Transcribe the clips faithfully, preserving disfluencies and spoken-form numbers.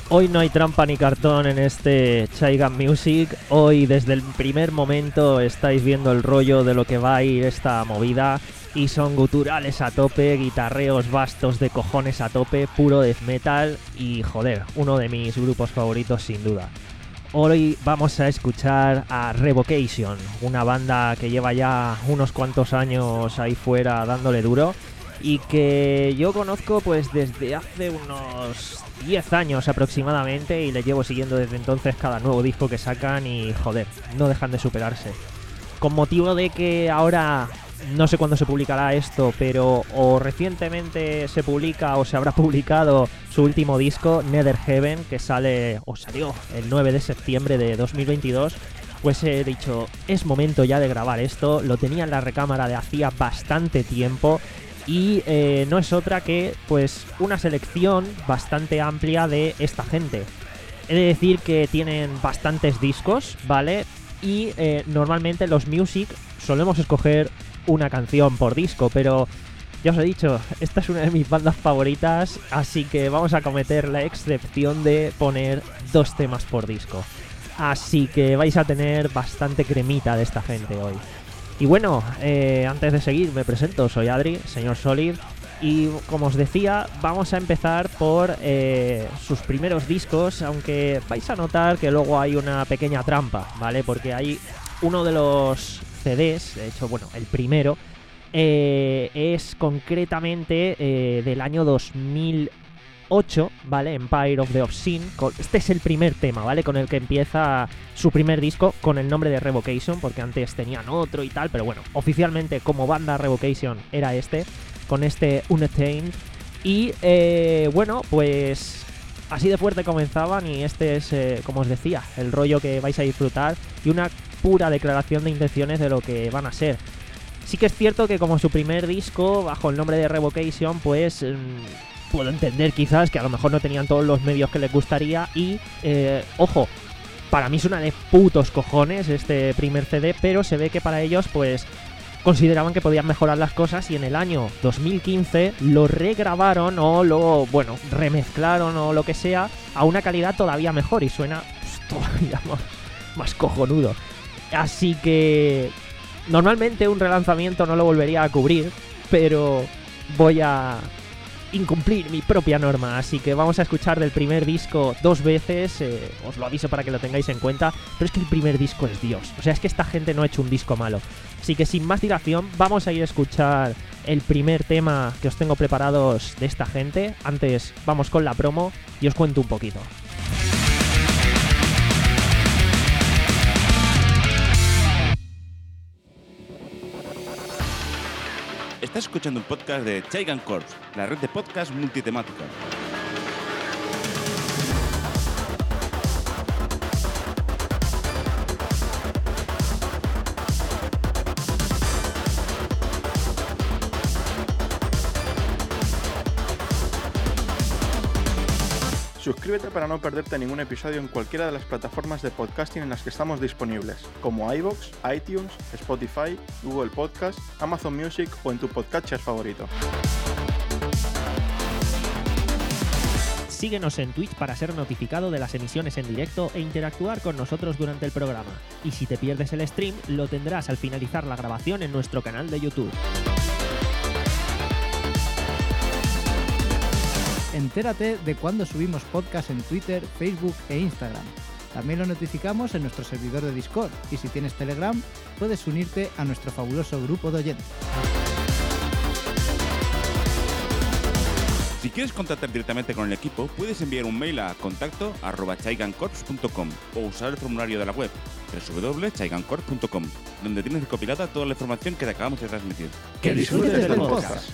Hoy no hay trampa ni cartón en este Chaigan Music. Hoy desde el primer momento estáis viendo el rollo de lo que va a ir esta movida. Y son guturales a tope, guitarreos vastos de cojones a tope, puro death metal y joder, uno de mis grupos favoritos sin duda. Hoy vamos a escuchar a Revocation, una banda que lleva ya unos cuantos años ahí fuera dándole duro y que yo conozco pues desde hace unos diez años aproximadamente y les llevo siguiendo desde entonces cada nuevo disco que sacan y joder, no dejan de superarse. Con motivo de que ahora, no sé cuándo se publicará esto, pero o recientemente se publica o se habrá publicado su último disco, Nether Heaven, que sale o salió el nueve de septiembre de dos mil veintidós, pues he dicho, es momento ya de grabar esto, lo tenía en la recámara de hacía bastante tiempo y eh, no es otra que pues una selección bastante amplia de esta gente. He de decir que tienen bastantes discos, ¿vale? Y eh, normalmente los Music solemos escoger una canción por disco, pero ya os he dicho, esta es una de mis bandas favoritas, así que vamos a cometer la excepción de poner dos temas por disco. Así que vais a tener bastante cremita de esta gente hoy. Y bueno, eh, antes de seguir me presento, soy Adri, señor Solid, y como os decía, vamos a empezar por eh, sus primeros discos, aunque vais a notar que luego hay una pequeña trampa, ¿vale? Porque hay uno de los C Ds, de hecho, bueno, el primero, eh, es concretamente eh, del año dos mil ocho, ¿vale? Empire of the Obscene. Este es el primer tema, ¿vale? Con el que empieza su primer disco con el nombre de Revocation, porque antes tenían otro y tal, pero bueno, oficialmente como banda Revocation era este, con este Unattained. Y eh, bueno, pues así de fuerte comenzaban y este es, eh, como os decía, el rollo que vais a disfrutar y una pura declaración de intenciones de lo que van a ser. Sí que es cierto que como su primer disco, bajo el nombre de Revocation, pues mmm, puedo entender quizás que a lo mejor no tenían todos los medios que les gustaría y, eh, ojo, para mí suena de putos cojones este primer C D, pero se ve que para ellos pues consideraban que podían mejorar las cosas y en el año dos mil quince lo regrabaron o lo, bueno, remezclaron o lo que sea a una calidad todavía mejor y suena pues, todavía más, más cojonudo. Así que normalmente un relanzamiento no lo volvería a cubrir, pero voy a incumplir mi propia norma, así que vamos a escuchar del primer disco dos veces, eh, os lo aviso para que lo tengáis en cuenta, pero es que el primer disco es Dios, o sea, es que esta gente no ha hecho un disco malo. Así que sin más dilación, vamos a ir a escuchar el primer tema que os tengo preparados de esta gente. Antes vamos con la promo y os cuento un poquito. Estás escuchando un podcast de Chaigan Corps, la red de podcast multitemática. Suscríbete para no perderte ningún episodio en cualquiera de las plataformas de podcasting en las que estamos disponibles, como iVoox, iTunes, Spotify, Google Podcast, Amazon Music o en tu podcatcher favorito. Síguenos en Twitch para ser notificado de las emisiones en directo e interactuar con nosotros durante el programa. Y si te pierdes el stream, lo tendrás al finalizar la grabación en nuestro canal de YouTube. Entérate de cuando subimos podcast en Twitter, Facebook e Instagram. También lo notificamos en nuestro servidor de Discord y si tienes Telegram, puedes unirte a nuestro fabuloso grupo de oyentes. Si quieres contactar directamente con el equipo, puedes enviar un mail a contacto arroba chaigancorps punto com o usar el formulario de la web doble u doble u doble u punto chaigancorps punto com, donde tienes recopilada toda la información que te acabamos de transmitir. ¡Que disfrutes del podcast!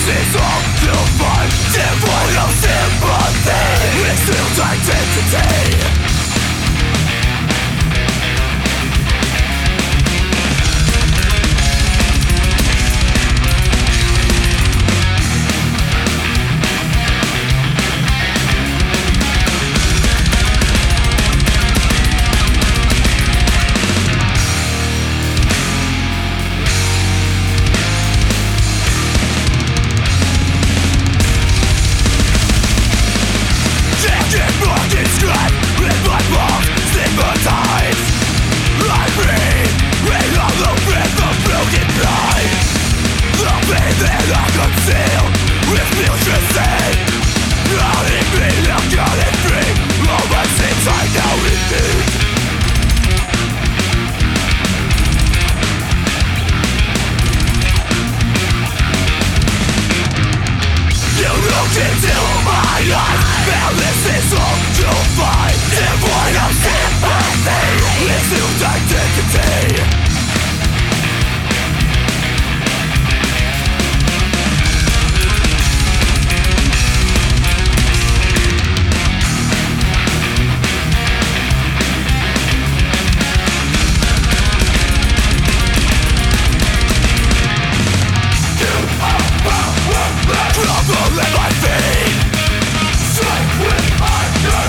Trouble in my feet, sleep with my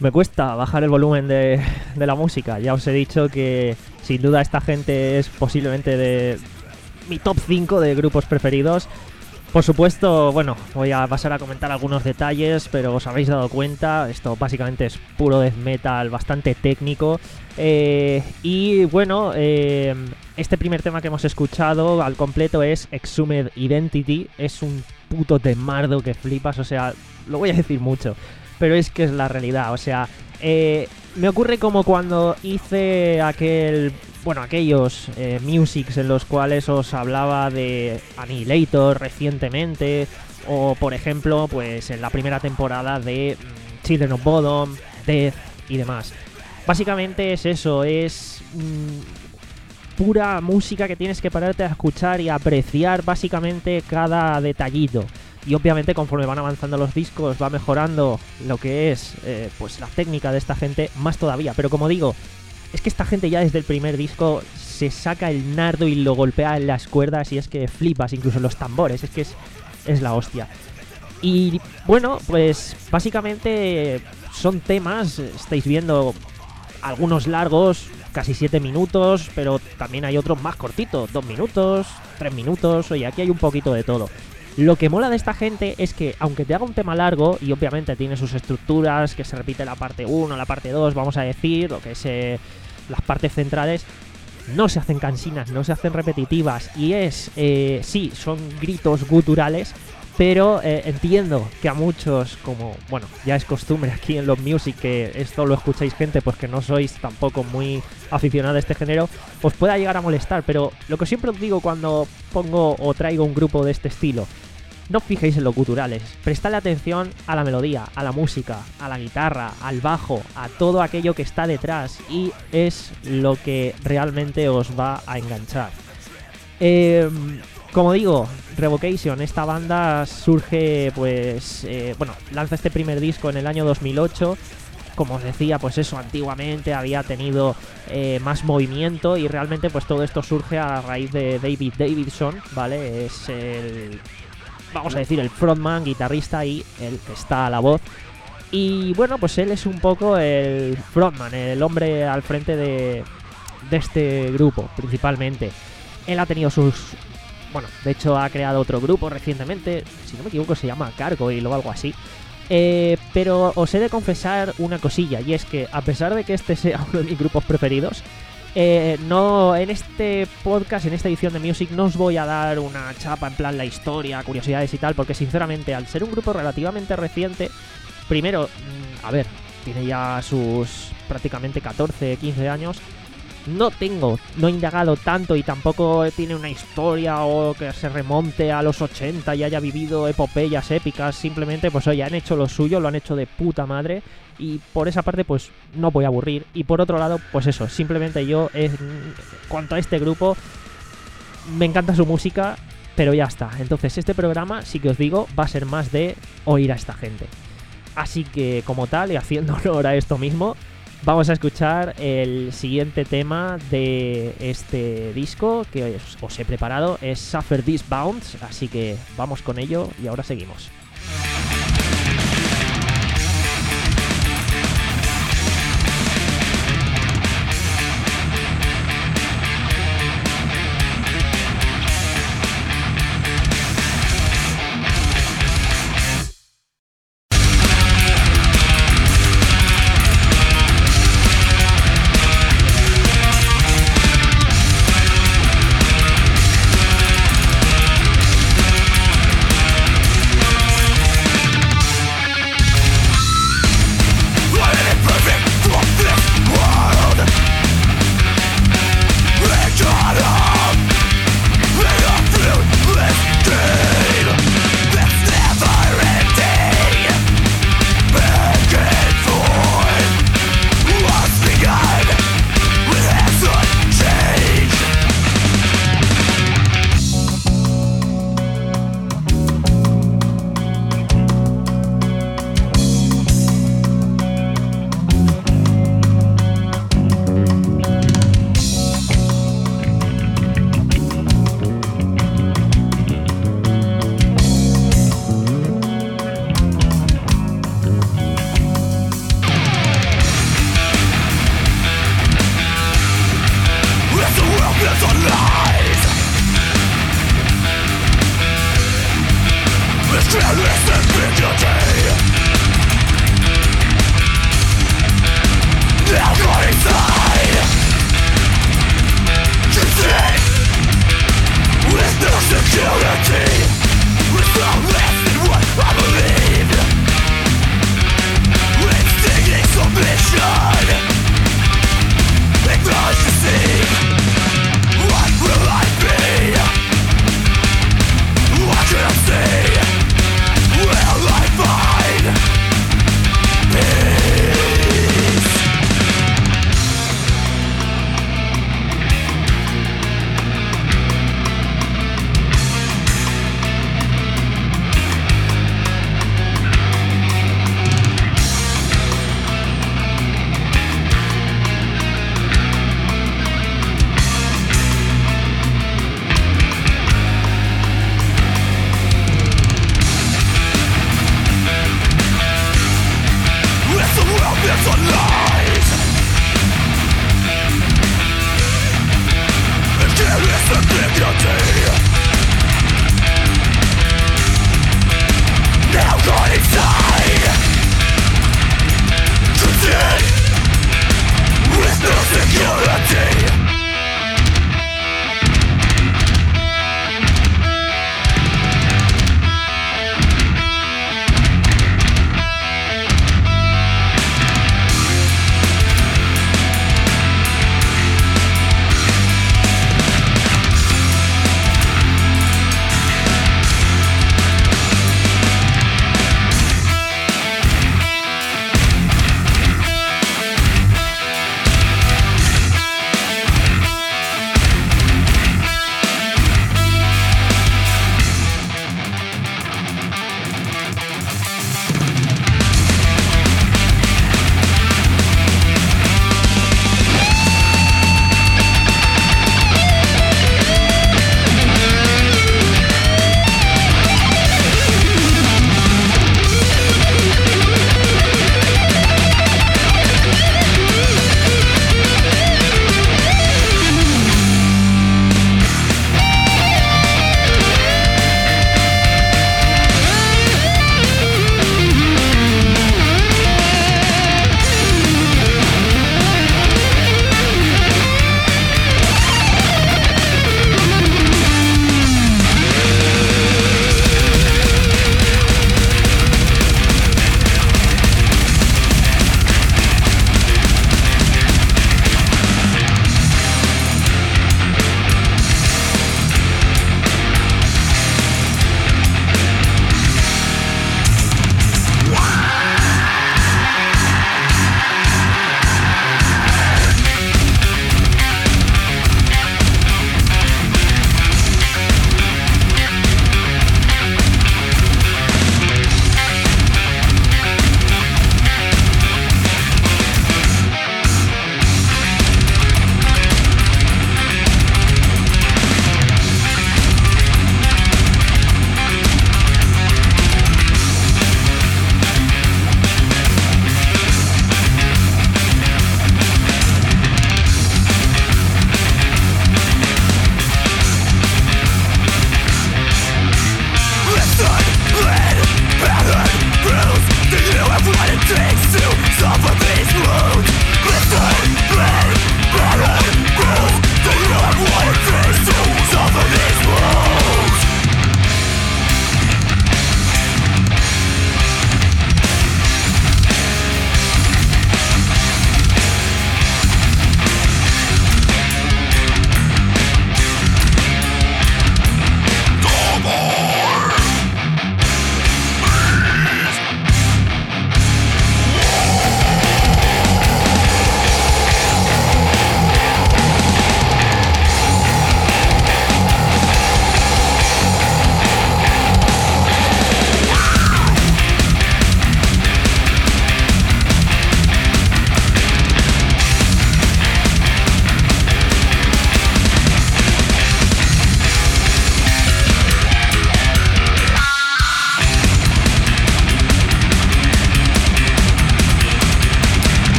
Me cuesta bajar el volumen de, de la música. Ya os he dicho que sin duda esta gente es posiblemente de mi top cinco de grupos preferidos. Por supuesto, bueno, voy a pasar a comentar algunos detalles, pero os habéis dado cuenta, esto básicamente es puro death metal, bastante técnico. Eh, y bueno, eh, este primer tema que hemos escuchado al completo es Exhumed Identity. Es un puto temardo que flipas, o sea, lo voy a decir mucho, pero es que es la realidad. O sea, eh, me ocurre como cuando hice aquel... Bueno, aquellos eh, musics en los cuales os hablaba de Annihilator recientemente, o por ejemplo, pues en la primera temporada de mm, Children of Bodom, Death y demás. Básicamente es eso, es mm, pura música que tienes que pararte a escuchar y apreciar básicamente cada detallito. Y obviamente conforme van avanzando los discos va mejorando lo que es eh, pues la técnica de esta gente más todavía. Pero como digo, es que esta gente ya desde el primer disco se saca el nardo y lo golpea en las cuerdas y es que flipas, incluso los tambores, es que es, es la hostia. Y bueno, pues básicamente son temas, estáis viendo algunos largos, casi siete minutos, pero también hay otros más cortitos, dos minutos, tres minutos, oye, aquí hay un poquito de todo. Lo que mola de esta gente es que, aunque te haga un tema largo, y obviamente tiene sus estructuras, que se repite la parte uno, la parte dos, vamos a decir, lo que es eh, las partes centrales, no se hacen cansinas, no se hacen repetitivas, y es, eh, sí, son gritos guturales, pero eh, entiendo que a muchos, como, bueno, ya es costumbre aquí en los music, que esto lo escucháis gente pues que no sois tampoco muy aficionados a este género, os pueda llegar a molestar, pero lo que siempre os digo cuando pongo o traigo un grupo de este estilo, no os fijéis en los guturales, prestadle atención a la melodía, a la música, a la guitarra, al bajo, a todo aquello que está detrás, y es lo que realmente os va a enganchar. Eh... Como digo, Revocation, esta banda surge, pues, eh, bueno, lanza este primer disco en el año dos mil ocho. Como os decía, pues eso, antiguamente había tenido eh, más movimiento y realmente pues todo esto surge a raíz de David Davidson, ¿vale? Es el, vamos a decir, el frontman, guitarrista y el que está a la voz. Y bueno, pues él es un poco el frontman, el hombre al frente de, de este grupo, principalmente. Él ha tenido sus... Bueno, de hecho ha creado otro grupo recientemente, si no me equivoco se llama Gargoyle o algo así. Eh, pero os he de confesar una cosilla, y es que a pesar de que este sea uno de mis grupos preferidos, eh, no en este podcast, en esta edición de Music, no os voy a dar una chapa en plan la historia, curiosidades y tal, porque sinceramente al ser un grupo relativamente reciente, primero, a ver, tiene ya sus prácticamente catorce, quince años. No tengo, no he indagado tanto y tampoco tiene una historia o que se remonte a los ochenta y haya vivido epopeyas épicas. Simplemente, pues oye, han hecho lo suyo, lo han hecho de puta madre y por esa parte, pues no voy a aburrir. Y por otro lado, pues eso, simplemente yo, en cuanto a este grupo, me encanta su música, pero ya está. Entonces este programa, sí que os digo, va a ser más de oír a esta gente. Así que, como tal, y haciendo honor a esto mismo, vamos a escuchar el siguiente tema de este disco que os, os he preparado, es Suffer These Bounds, así que vamos con ello y ahora seguimos. We'll be right back.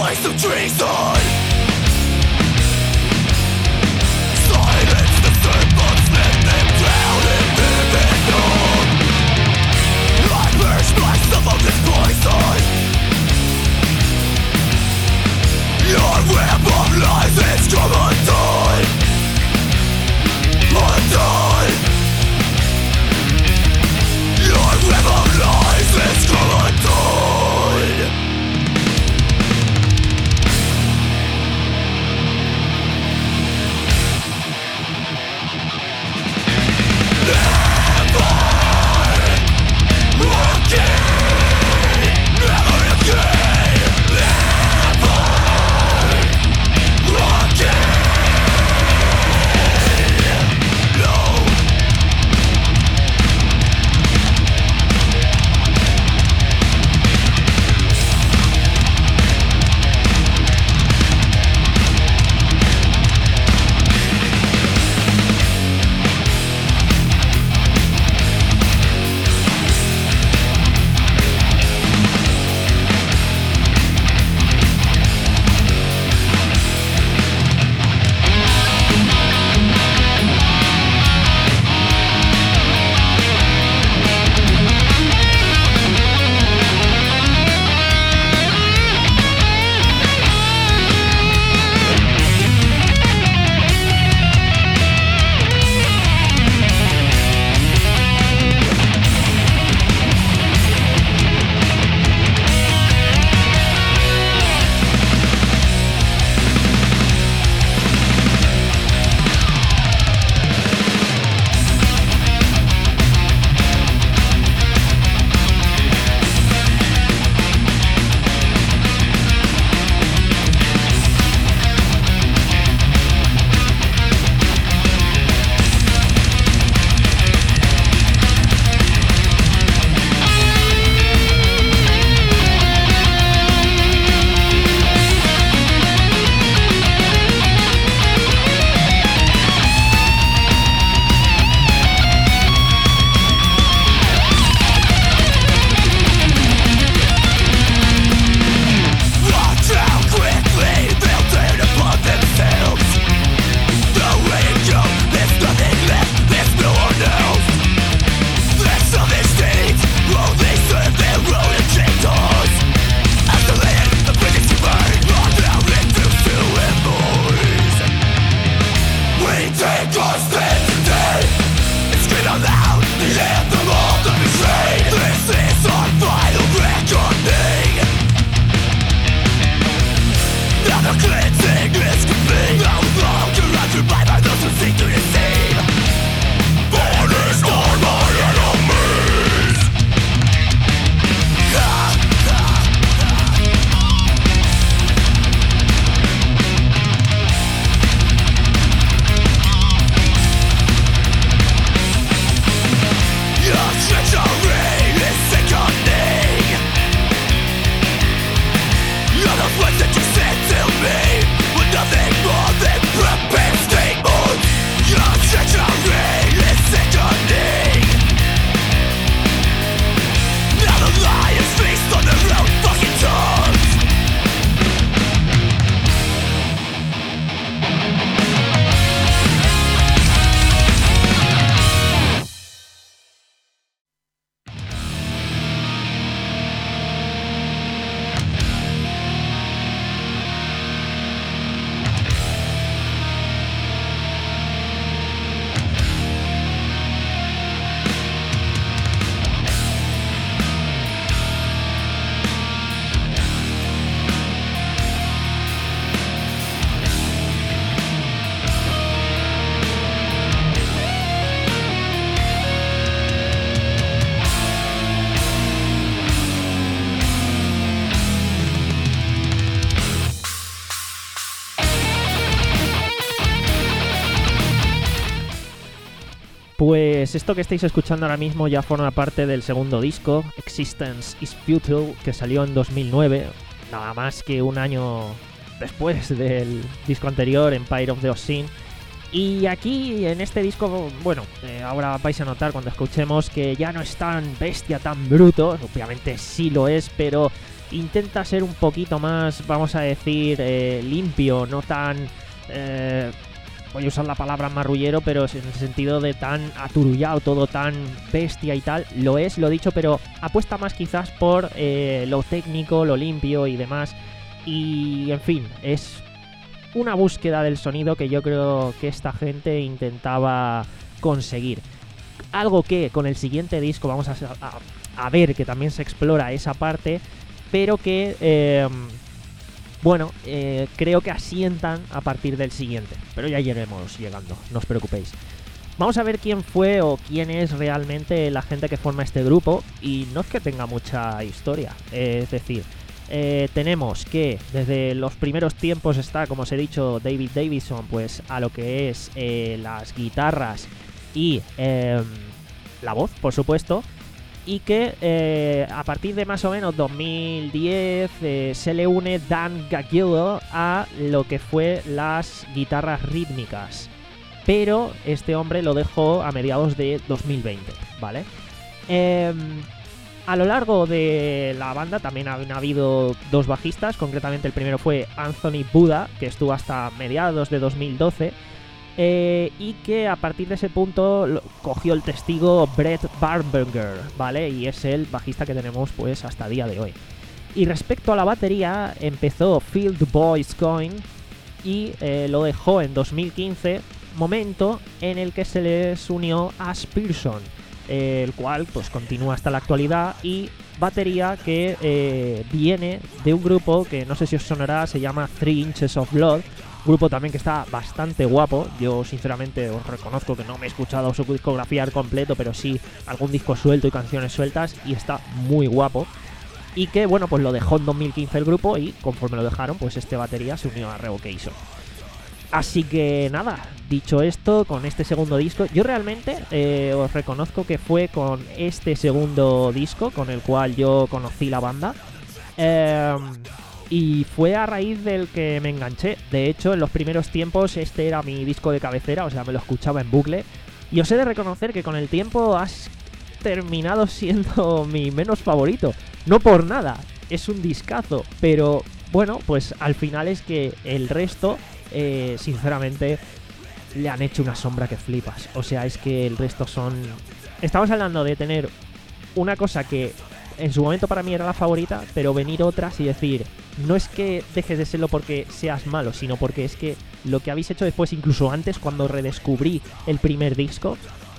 voice of treason. Silence the serpents, let them drown in division. I purge myself of this poison. Your web of lies is come undone. Undone. Your web of lies is come undone. Pues esto que estáis escuchando ahora mismo ya forma parte del segundo disco, Existence is Futile, que salió en dos mil nueve, nada más que un año después del disco anterior, Empire of the Obscene. Y aquí, en este disco, bueno, eh, ahora vais a notar cuando escuchemos que ya no es tan bestia, tan bruto, obviamente sí lo es, pero intenta ser un poquito más, vamos a decir, eh, limpio, no tan... Eh, voy a usar la palabra marrullero, pero en el sentido de tan aturullado, todo tan bestia y tal. Lo es, lo he dicho, pero apuesta más quizás por eh, lo técnico, lo limpio y demás. Y, en fin, es una búsqueda del sonido que yo creo que esta gente intentaba conseguir. Algo que con el siguiente disco vamos a, a, a ver que también se explora esa parte, pero que... Eh, Bueno, eh, creo que asientan a partir del siguiente, pero ya iremos llegando, no os preocupéis. Vamos a ver quién fue o quién es realmente la gente que forma este grupo, y no es que tenga mucha historia, eh, es decir, eh, tenemos que desde los primeros tiempos está, como os he dicho, David Davison, pues a lo que es eh, las guitarras y eh, la voz, por supuesto. Y que eh, a partir de más o menos dos mil diez eh, se le une Dan Gagillo a lo que fue las guitarras rítmicas. Pero este hombre lo dejó a mediados de dos mil veinte, ¿vale? Eh, a lo largo de la banda también han habido dos bajistas. Concretamente el primero fue Anthony Buda, que estuvo hasta mediados de dos mil doce. Eh, y que a partir de ese punto lo, cogió el testigo Brett Barberger, ¿vale? Y es el bajista que tenemos pues hasta el día de hoy. Y respecto a la batería, empezó Phil Du Bois Coyne y eh, lo dejó en dos mil quince, momento en el que se les unió Ash Pearson, eh, el cual pues continúa hasta la actualidad, y batería que eh, viene de un grupo que no sé si os sonará, se llama Three Inches of Blood. Grupo también que está bastante guapo. Yo sinceramente os reconozco que no me he escuchado su discografía al completo, pero sí algún disco suelto y canciones sueltas, y está muy guapo. Y que bueno, pues lo dejó en dos mil quince el grupo, y conforme lo dejaron, pues este batería se unió a Revocation. Así que nada, dicho esto, con este segundo disco, yo realmente eh, os reconozco que fue con este segundo disco con el cual yo conocí la banda. Eh... Y fue a raíz del que me enganché. De hecho, en los primeros tiempos este era mi disco de cabecera, o sea, me lo escuchaba en bucle. Y os he de reconocer que con el tiempo has terminado siendo mi menos favorito. No por nada, es un discazo. Pero bueno, pues al final es que el resto, eh, sinceramente, le han hecho una sombra que flipas. O sea, es que el resto son... Estamos hablando de tener una cosa que en su momento para mí era la favorita, pero venir otras y decir... No es que dejes de serlo porque seas malo, sino porque es que lo que habéis hecho después, incluso antes, cuando redescubrí el primer disco,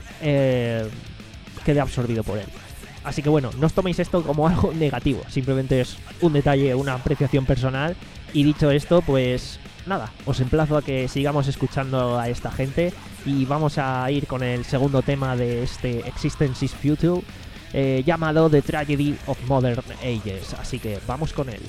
eh, quedé absorbido por él. Así que bueno, no os toméis esto como algo negativo, simplemente es un detalle, una apreciación personal. Y dicho esto, pues nada, os emplazo a que sigamos escuchando a esta gente, y vamos a ir con el segundo tema de este Existence is Futile, eh, llamado The Tragedy of Modern Ages. Así que vamos con él.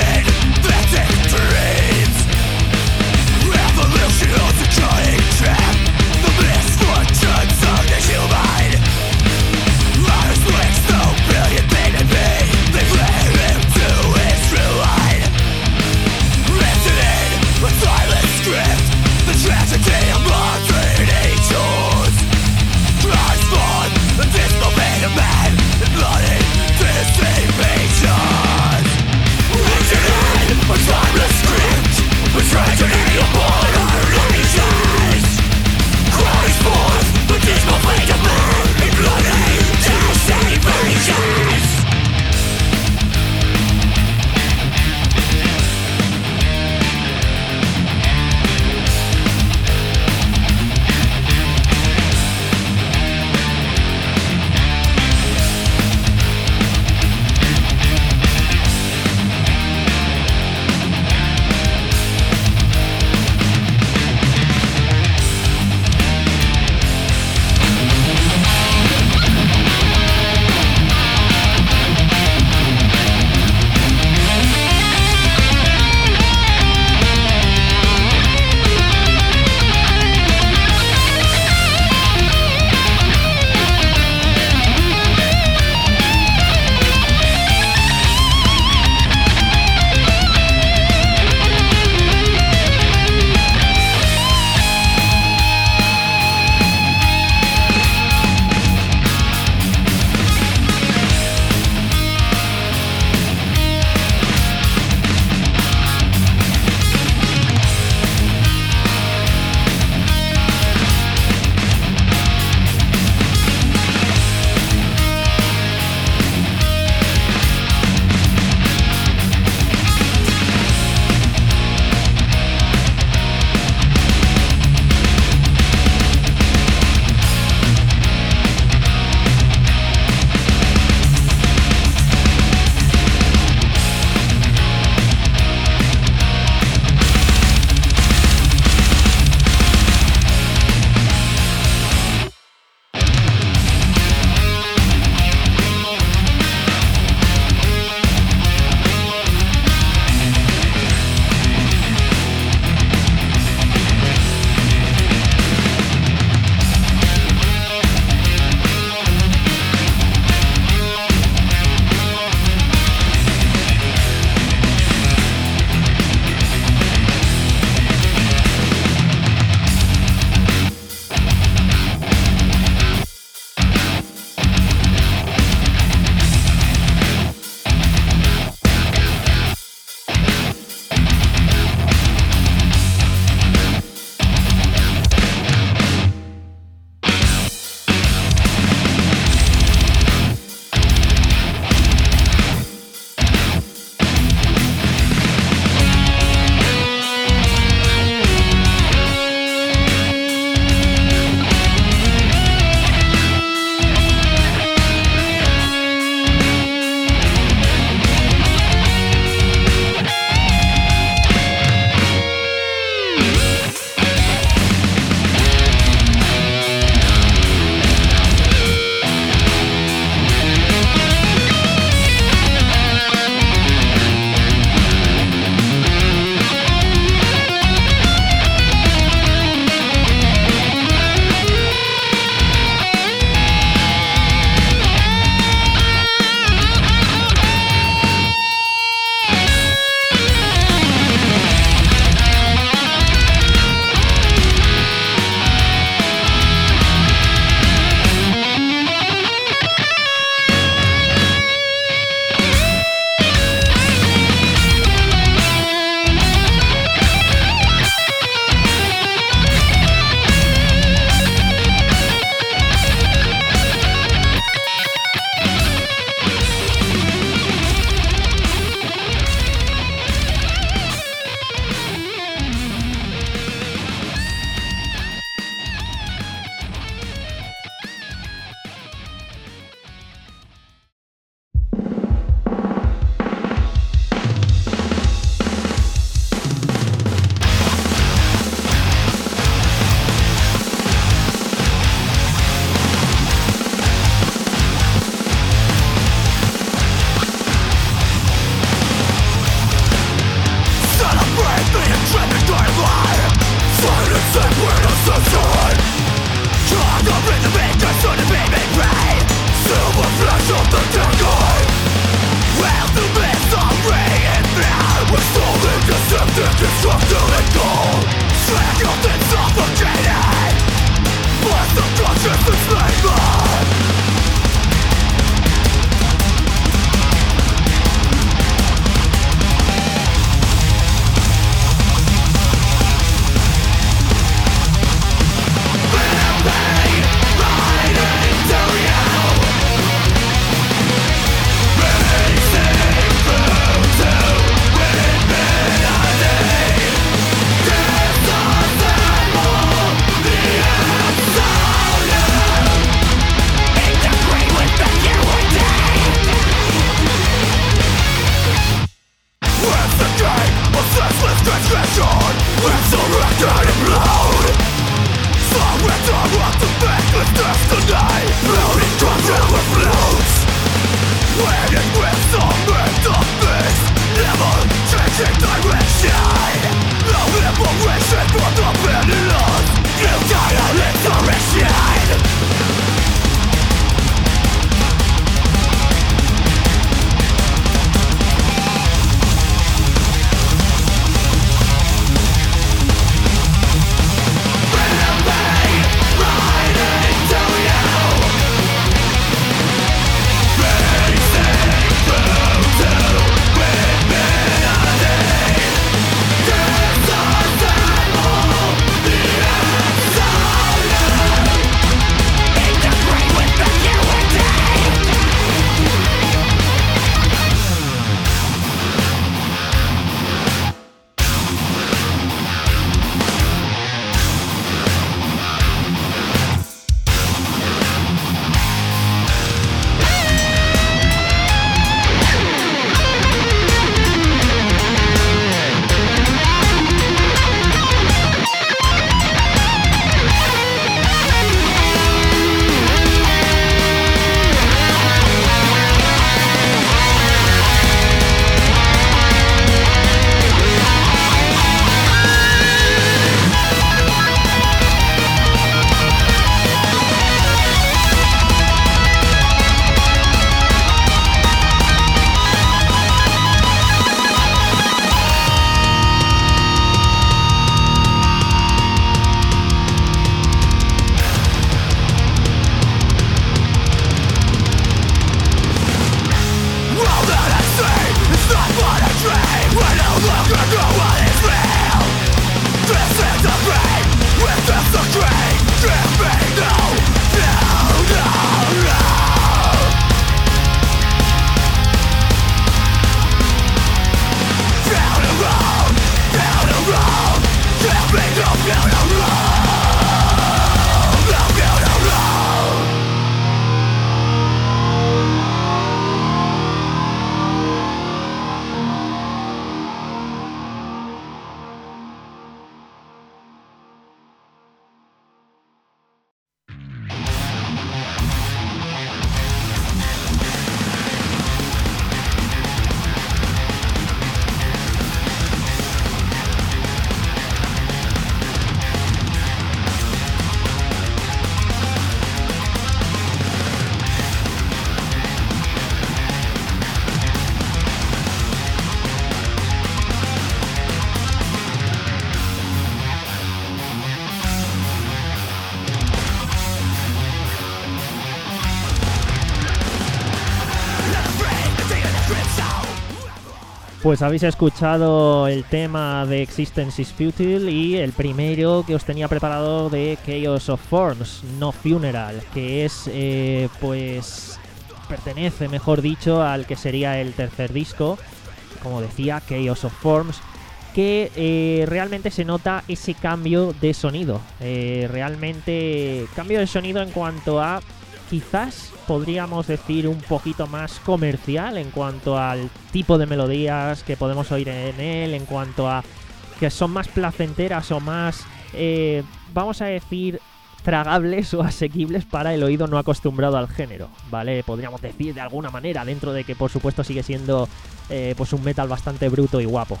Pues habéis escuchado el tema de Existence is Futile y el primero que os tenía preparado de Chaos of Forms, No Funeral, que es, eh, pues, pertenece, mejor dicho, al que sería el tercer disco, como decía, Chaos of Forms, que eh, realmente se nota ese cambio de sonido, eh, realmente cambio de sonido en cuanto a, quizás podríamos decir un poquito más comercial en cuanto al tipo de melodías que podemos oír en él, en cuanto a que son más placenteras o más, eh, vamos a decir, tragables o asequibles para el oído no acostumbrado al género, ¿vale? Podríamos decir de alguna manera, dentro de que por supuesto sigue siendo eh, pues un metal bastante bruto y guapo.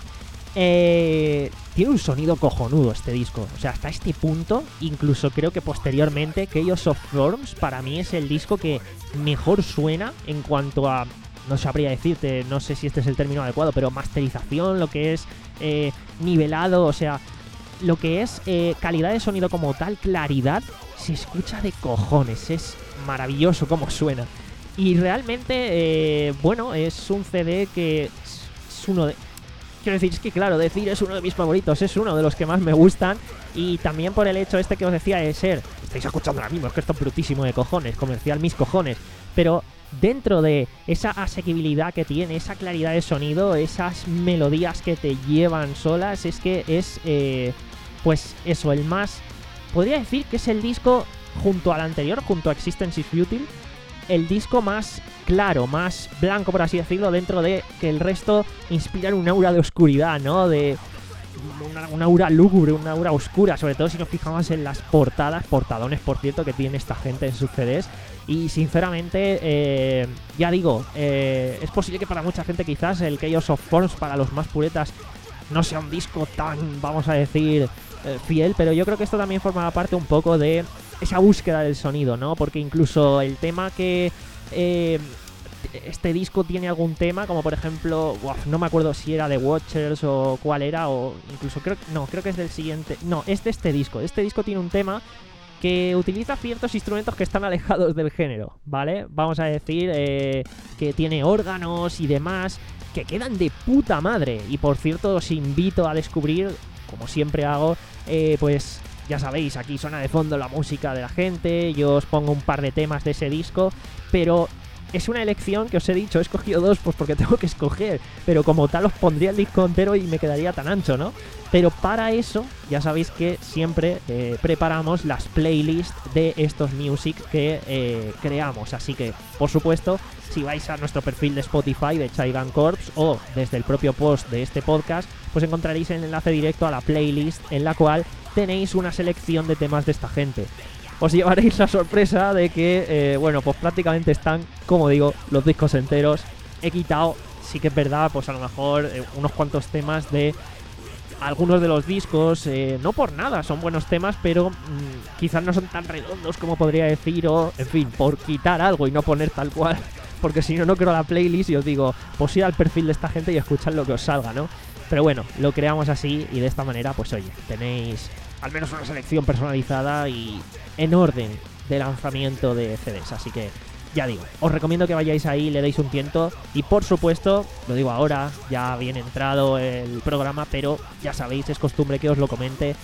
Eh, tiene un sonido cojonudo este disco, o sea, hasta este punto, incluso creo que posteriormente Chaos of Forms para mí es el disco que mejor suena en cuanto a, no sabría decirte, no sé si este es el término adecuado, pero masterización, lo que es eh, nivelado, o sea, lo que es eh, calidad de sonido como tal, claridad, se escucha de cojones, es maravilloso como suena. Y realmente, eh, bueno, es un C D que es uno de... Quiero decir, es que claro, decir es uno de mis favoritos, es uno de los que más me gustan, y también por el hecho este que os decía de ser, estáis escuchando ahora mismo, es que esto es brutísimo de cojones, comercial mis cojones, pero dentro de esa asequibilidad que tiene, esa claridad de sonido, esas melodías que te llevan solas, es que es, eh, pues eso, el más, podría decir que es el disco junto al anterior, junto a Existence is Futile, el disco más claro, más blanco, por así decirlo, dentro de que el resto inspiran un aura de oscuridad, ¿no? De una, una aura lúgubre, una aura oscura, sobre todo si nos fijamos en las portadas, portadones, por cierto, que tiene esta gente en sus C Ds. Y sinceramente, eh, ya digo, eh, es posible que para mucha gente quizás el Chaos of Forms, para los más puretas, no sea un disco tan, vamos a decir, eh, fiel, pero yo creo que esto también forma parte un poco de esa búsqueda del sonido, ¿no? Porque incluso el tema que eh, este disco tiene algún tema, como por ejemplo, uf, no me acuerdo si era de Watchers o cuál era, o incluso creo, no, creo que es del siguiente, no, es de este disco. Este disco tiene un tema que utiliza ciertos instrumentos que están alejados del género, ¿vale? Vamos a decir eh, que tiene órganos y demás que quedan de puta madre. Y por cierto, os invito a descubrir, como siempre hago, eh, pues ya sabéis, aquí suena de fondo la música de la gente, yo os pongo un par de temas de ese disco, pero es una elección que os he dicho, he escogido dos pues porque tengo que escoger, pero como tal os pondría el disco entero y me quedaría tan ancho, ¿no? Pero para eso, ya sabéis que siempre eh, preparamos las playlists de estos music que eh, creamos, así que, por supuesto, si vais a nuestro perfil de Spotify de Chaigan Corps o desde el propio post de este podcast, pues encontraréis el enlace directo a la playlist en la cual tenéis una selección de temas de esta gente. Os llevaréis la sorpresa de que, eh, bueno, pues prácticamente están, como digo, los discos enteros. He quitado, sí que es verdad, pues a lo mejor eh, unos cuantos temas de algunos de los discos, eh, no por nada, son buenos temas, pero mmm, quizás no son tan redondos como podría decir, o, en fin, por quitar algo y no poner tal cual, porque si no, no creo la playlist y os digo, pues ir al perfil de esta gente y escuchad lo que os salga, ¿no? Pero bueno, lo creamos así y de esta manera, pues oye, tenéis al menos una selección personalizada y en orden de lanzamiento de C Ds, así que ya digo, os recomiendo que vayáis ahí, le deis un tiento y por supuesto, lo digo ahora, ya bien entrado el programa, pero ya sabéis, es costumbre que os lo comente,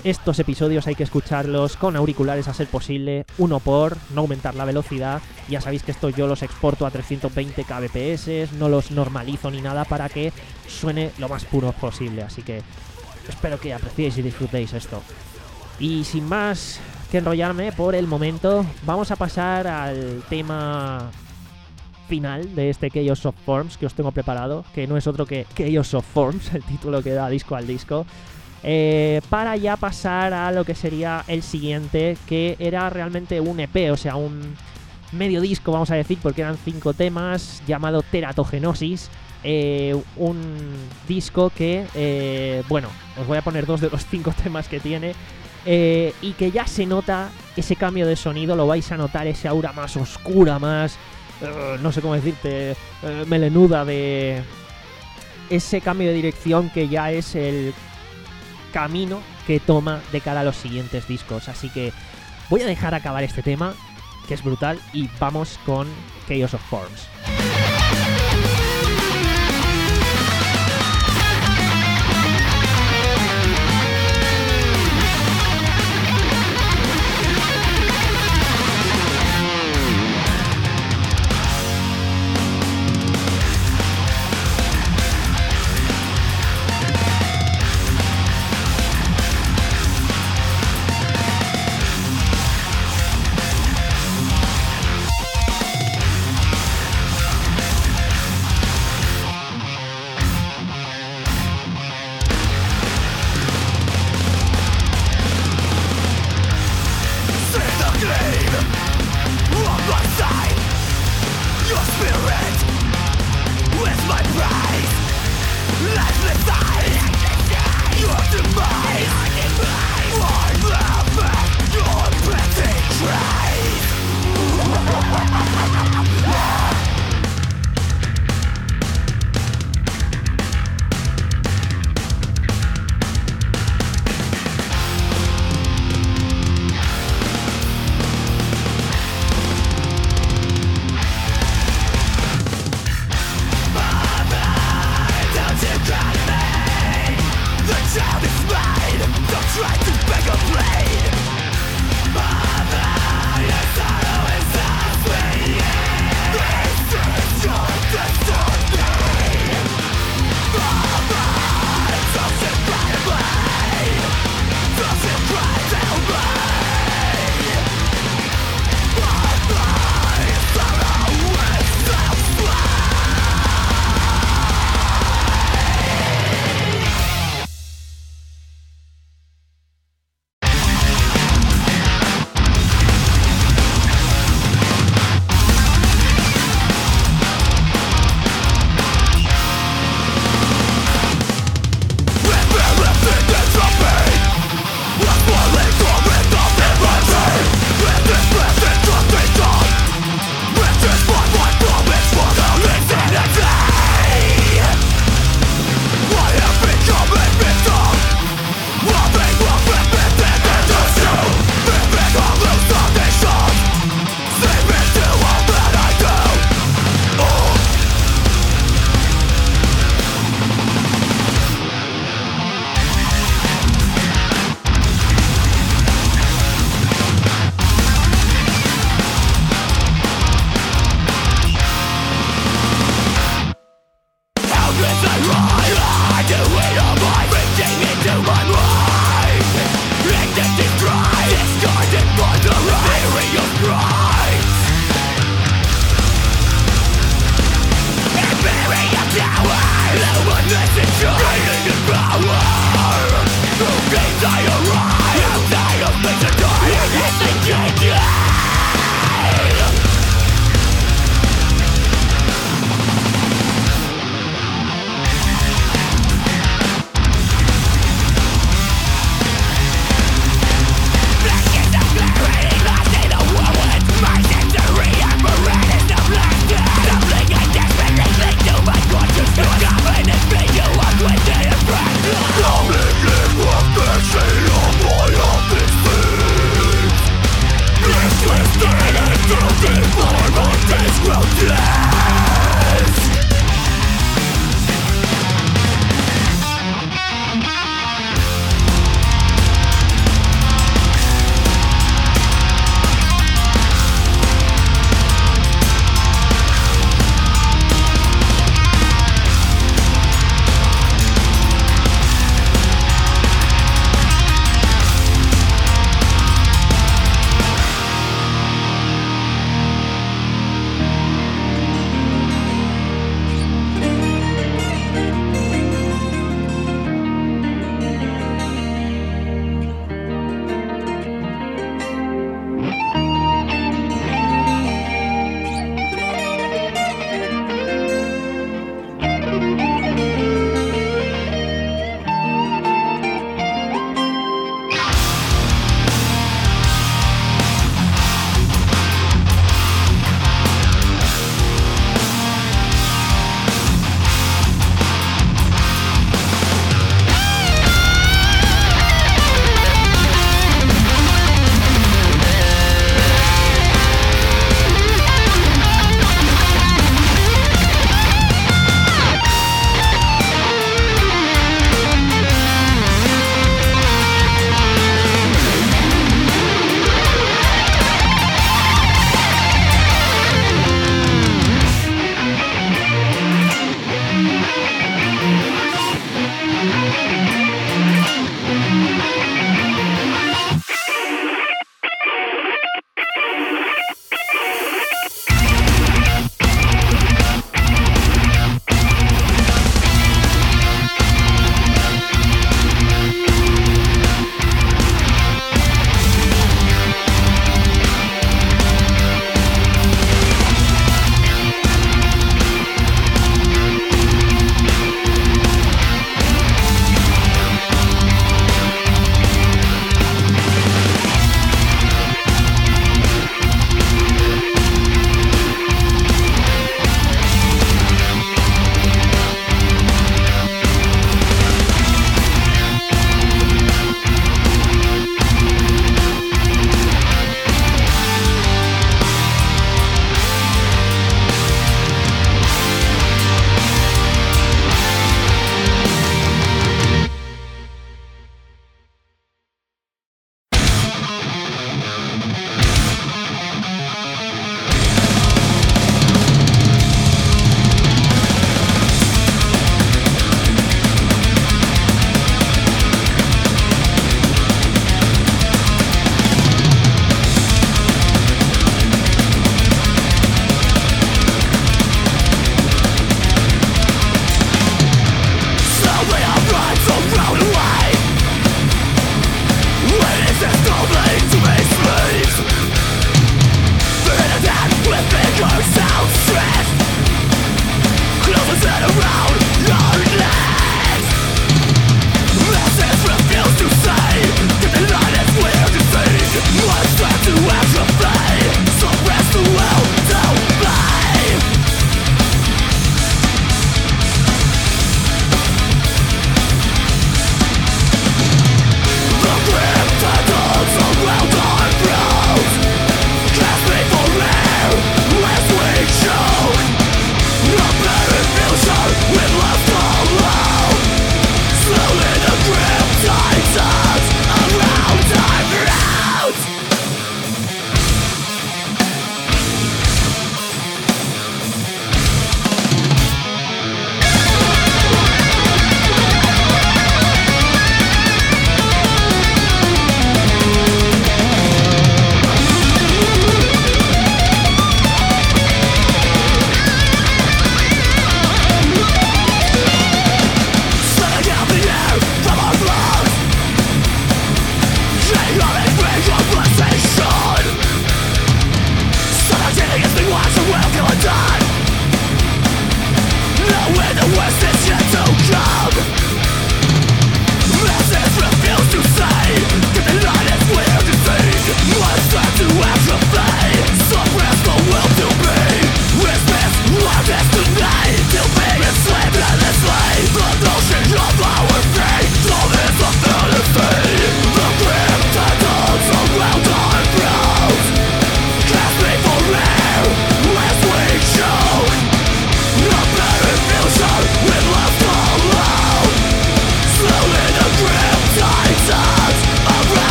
estos episodios hay que escucharlos con auriculares a ser posible, uno por, no aumentar la velocidad. Ya sabéis que estos yo los exporto a trescientos veinte kbps, no los normalizo ni nada para que suene lo más puro posible, así que espero que apreciéis y disfrutéis esto. Y sin más que enrollarme por el momento, vamos a pasar al tema final de este Chaos of Forms que os tengo preparado, que no es otro que Chaos of Forms, el título que da disco al disco, eh, para ya pasar a lo que sería el siguiente, que era realmente un E P, o sea, un medio disco, vamos a decir, porque eran cinco temas, llamado Teratogenosis, eh, un disco que, eh, bueno, os voy a poner dos de los cinco temas que tiene, eh, y que ya se nota ese cambio de sonido, lo vais a notar, ese aura más oscura, más... Uh, no sé cómo decirte, uh, melenuda, de ese cambio de dirección que ya es el camino que toma de cara a los siguientes discos. Así que voy a dejar acabar este tema, que es brutal, y vamos con Chaos of Forms.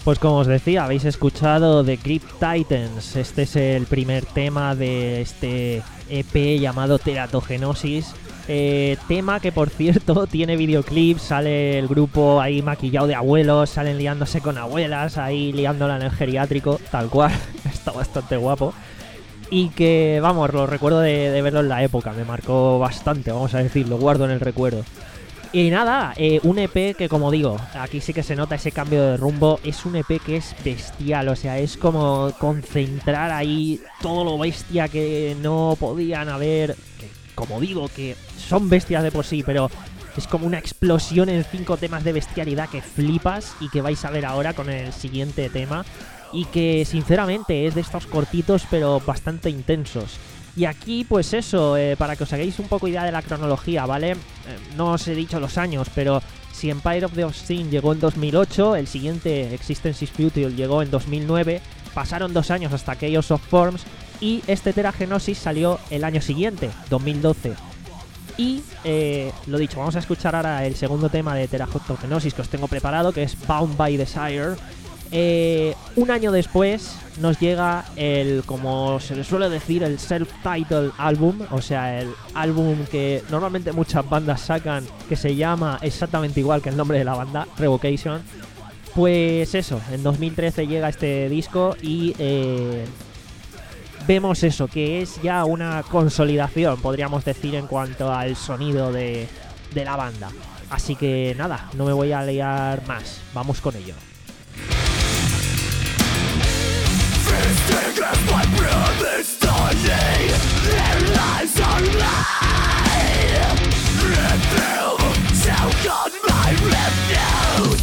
Pues como os decía, habéis escuchado The Crypt Titans. Este es el primer tema de este E P llamado Teratogenosis. Eh, tema que, por cierto, tiene videoclip. Sale el grupo ahí maquillado de abuelos, salen liándose con abuelas, ahí liándola en el geriátrico, tal cual. Está bastante guapo. Y que, vamos, lo recuerdo de, de verlo en la época. Me marcó bastante, vamos a decir, lo guardo en el recuerdo. Y nada, eh, un E P que, como digo, aquí sí que se nota ese cambio de rumbo. Es un E P que es bestial, o sea, es como concentrar ahí todo lo bestia que no podían haber. Que, como digo, que son bestias de por sí, pero es como una explosión en cinco temas de bestialidad que flipas y que vais a ver ahora con el siguiente tema. Y que, sinceramente, es de estos cortitos pero bastante intensos. Y aquí, pues eso, eh, para que os hagáis un poco idea de la cronología, ¿vale? Eh, no os he dicho los años, pero si Empire of the Obscene llegó en dos mil ocho, el siguiente, Existence is Futile, llegó en dos mil nueve, pasaron dos años hasta Chaos of Forms, y este Teragenosis salió el año siguiente, dos mil doce. Y, eh, lo dicho, vamos a escuchar ahora el segundo tema de Teragenosis que os tengo preparado, que es Bound by Desire. Eh, un año después nos llega el, como se le suele decir, el self-titled álbum, o sea, el álbum que normalmente muchas bandas sacan, que se llama exactamente igual que el nombre de la banda, Revocation. Pues eso, en dos mil trece llega este disco y eh, vemos eso, que es ya una consolidación, podríamos decir, en cuanto al sonido de, de la banda. Así que nada, no me voy a liar más, vamos con ello. Fingers my brothers dying, their lives are lied. Rebuild, so on my refuge.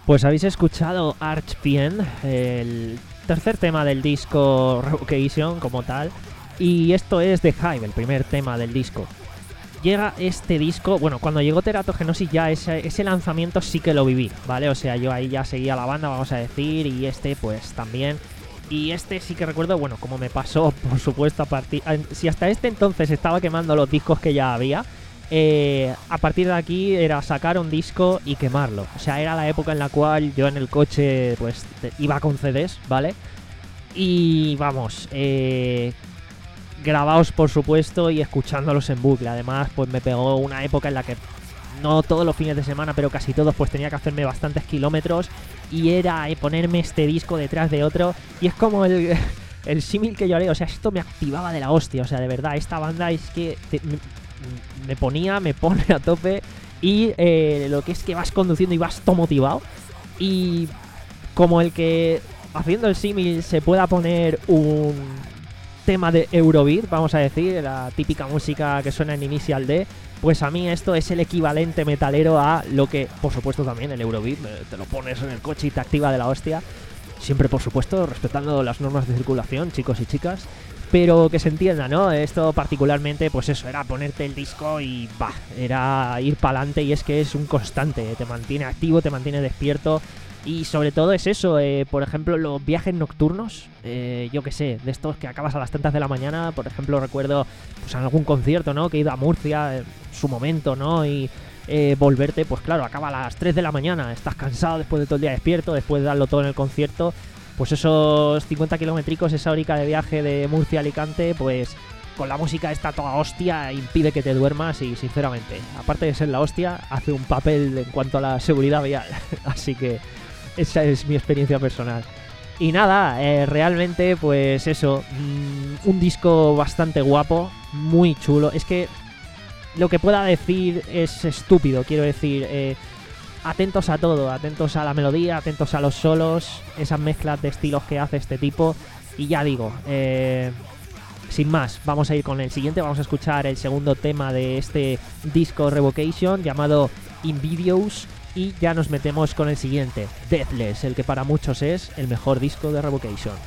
Pues habéis escuchado Archfiend, el tercer tema del disco Revocation como tal, y esto es The Hive, el primer tema del disco. Llega este disco, bueno, cuando llegó Teratogenosis ya ese, ese lanzamiento sí que lo viví, ¿vale? O sea, yo ahí ya seguía la banda, vamos a decir, y este pues también. Y este sí que recuerdo, bueno, como me pasó, por supuesto, a partir... Si hasta este entonces estaba quemando los discos que ya había... Eh, a partir de aquí era sacar un disco y quemarlo. O sea, era la época en la cual yo en el coche pues te, iba con C Ds, ¿vale? Y vamos, eh, grabados por supuesto y escuchándolos en bucle. Además, pues me pegó una época en la que no todos los fines de semana, pero casi todos, pues tenía que hacerme bastantes kilómetros. Y era eh, ponerme este disco detrás de otro. Y es como el... el símil que yo haré, o sea, esto me activaba de la hostia. O sea, de verdad, esta banda es que... Te, me, me ponía, me pone a tope y eh, lo que es que vas conduciendo y vas todo motivado y como el que haciendo el símil se pueda poner un tema de Eurobeat, vamos a decir, la típica música que suena en Initial D, pues a mí esto es el equivalente metalero a lo que, por supuesto también el Eurobeat, te lo pones en el coche y te activa de la hostia, siempre por supuesto respetando las normas de circulación, chicos y chicas. Pero que se entienda, ¿no? Esto particularmente, pues eso, era ponerte el disco y bah, era ir para adelante y es que es un constante, te mantiene activo, te mantiene despierto y sobre todo es eso, eh, por ejemplo, los viajes nocturnos, eh, yo que sé, de estos que acabas a las tantas de la mañana, por ejemplo, recuerdo pues en algún concierto, ¿no? Que he ido a Murcia en su momento, ¿no? Y eh, volverte, pues claro, acaba a las tres de la mañana, estás cansado después de todo el día despierto, después de darlo todo en el concierto. Pues esos cincuenta kilométricos, esa horica de viaje de Murcia a Alicante, pues con la música esta toda hostia impide que te duermas y sinceramente, aparte de ser la hostia, hace un papel en cuanto a la seguridad vial. Así que esa es mi experiencia personal. Y nada, eh, realmente pues eso, mmm, un disco bastante guapo, muy chulo. Es que lo que pueda decir es estúpido, quiero decir... Eh, Atentos a todo, atentos a la melodía, atentos a los solos, esas mezclas de estilos que hace este tipo. Y ya digo, eh, sin más, vamos a ir con el siguiente. Vamos a escuchar el segundo tema de este disco Revocation llamado Invidious. Y ya nos metemos con el siguiente, Deathless, el que para muchos es el mejor disco de Revocation.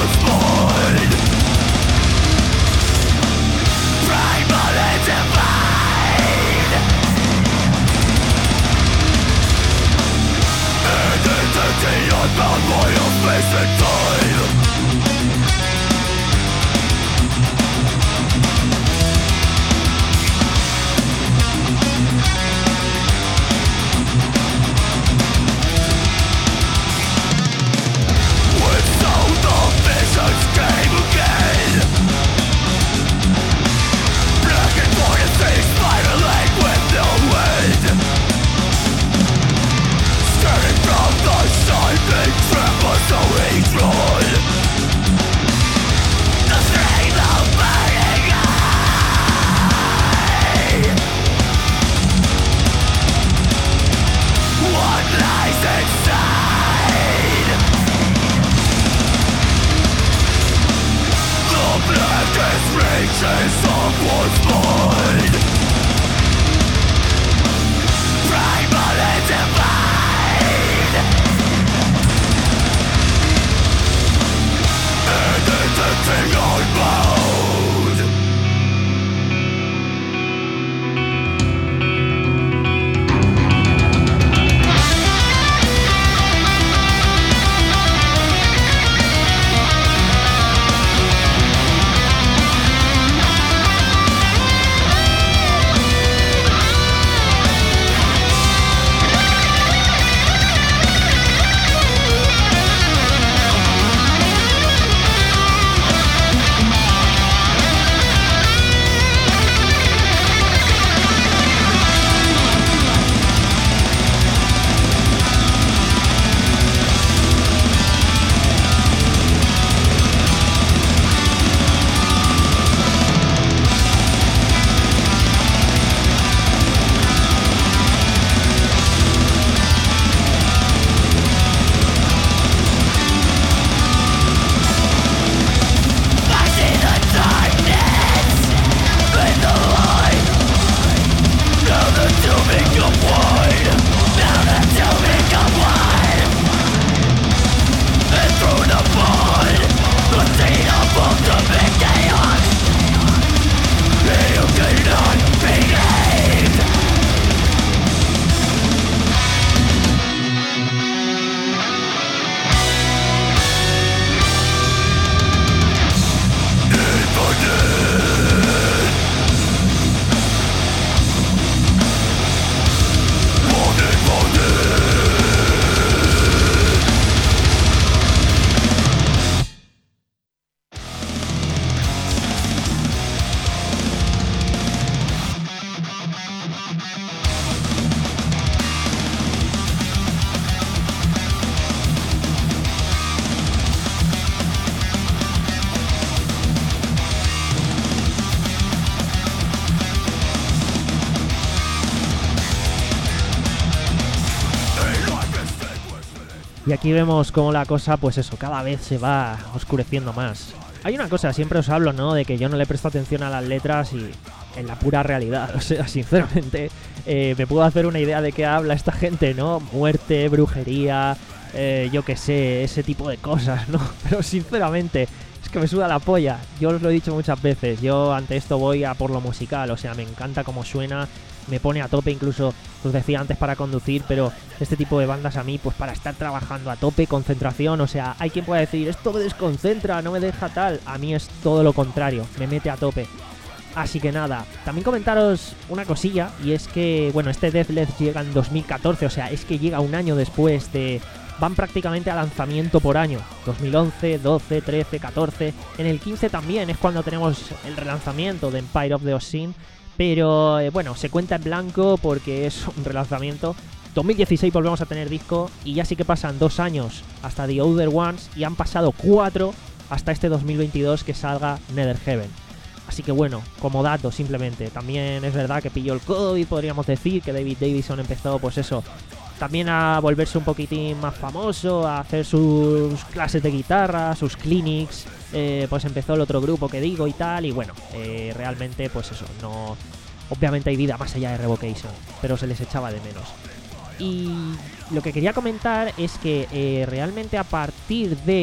Y aquí vemos cómo la cosa, pues eso, cada vez se va oscureciendo más. Hay una cosa, siempre os hablo, ¿no? De que yo no le presto atención a las letras y en la pura realidad. O sea, sinceramente, eh, me puedo hacer una idea de qué habla esta gente, ¿no? Muerte, brujería, eh, yo qué sé, ese tipo de cosas, ¿no? Pero sinceramente, es que me suda la polla. Yo os lo he dicho muchas veces, yo ante esto voy a por lo musical. O sea, me encanta cómo suena, me pone a tope, incluso os decía antes para conducir, pero este tipo de bandas a mí, pues para estar trabajando a tope, concentración. O sea, hay quien pueda decir, esto me desconcentra, no me deja tal. A mí es todo lo contrario, me mete a tope. Así que nada, también comentaros una cosilla, y es que, bueno, este Deathless llega en dos mil catorce, o sea, es que llega un año después de... Van prácticamente a lanzamiento por año, dos mil once, doce, trece, catorce, en el quince también es cuando tenemos el relanzamiento de Empire of the Ocean, pero eh, bueno, se cuenta en blanco porque es un relanzamiento. dos mil dieciséis volvemos a tener disco y ya sí que pasan dos años hasta The Other Ones y han pasado cuatro hasta este dos mil veintidós que salga Nether Heaven. Así que bueno, como dato simplemente, también es verdad que pilló el COVID, podríamos decir que David Davison empezó pues eso, también a volverse un poquitín más famoso, a hacer sus clases de guitarra, sus clinics, eh, pues empezó el otro grupo que digo y tal, y bueno, eh, realmente pues eso, no, obviamente hay vida más allá de Revocation, pero se les echaba de menos. Y lo que quería comentar es que eh, realmente a partir de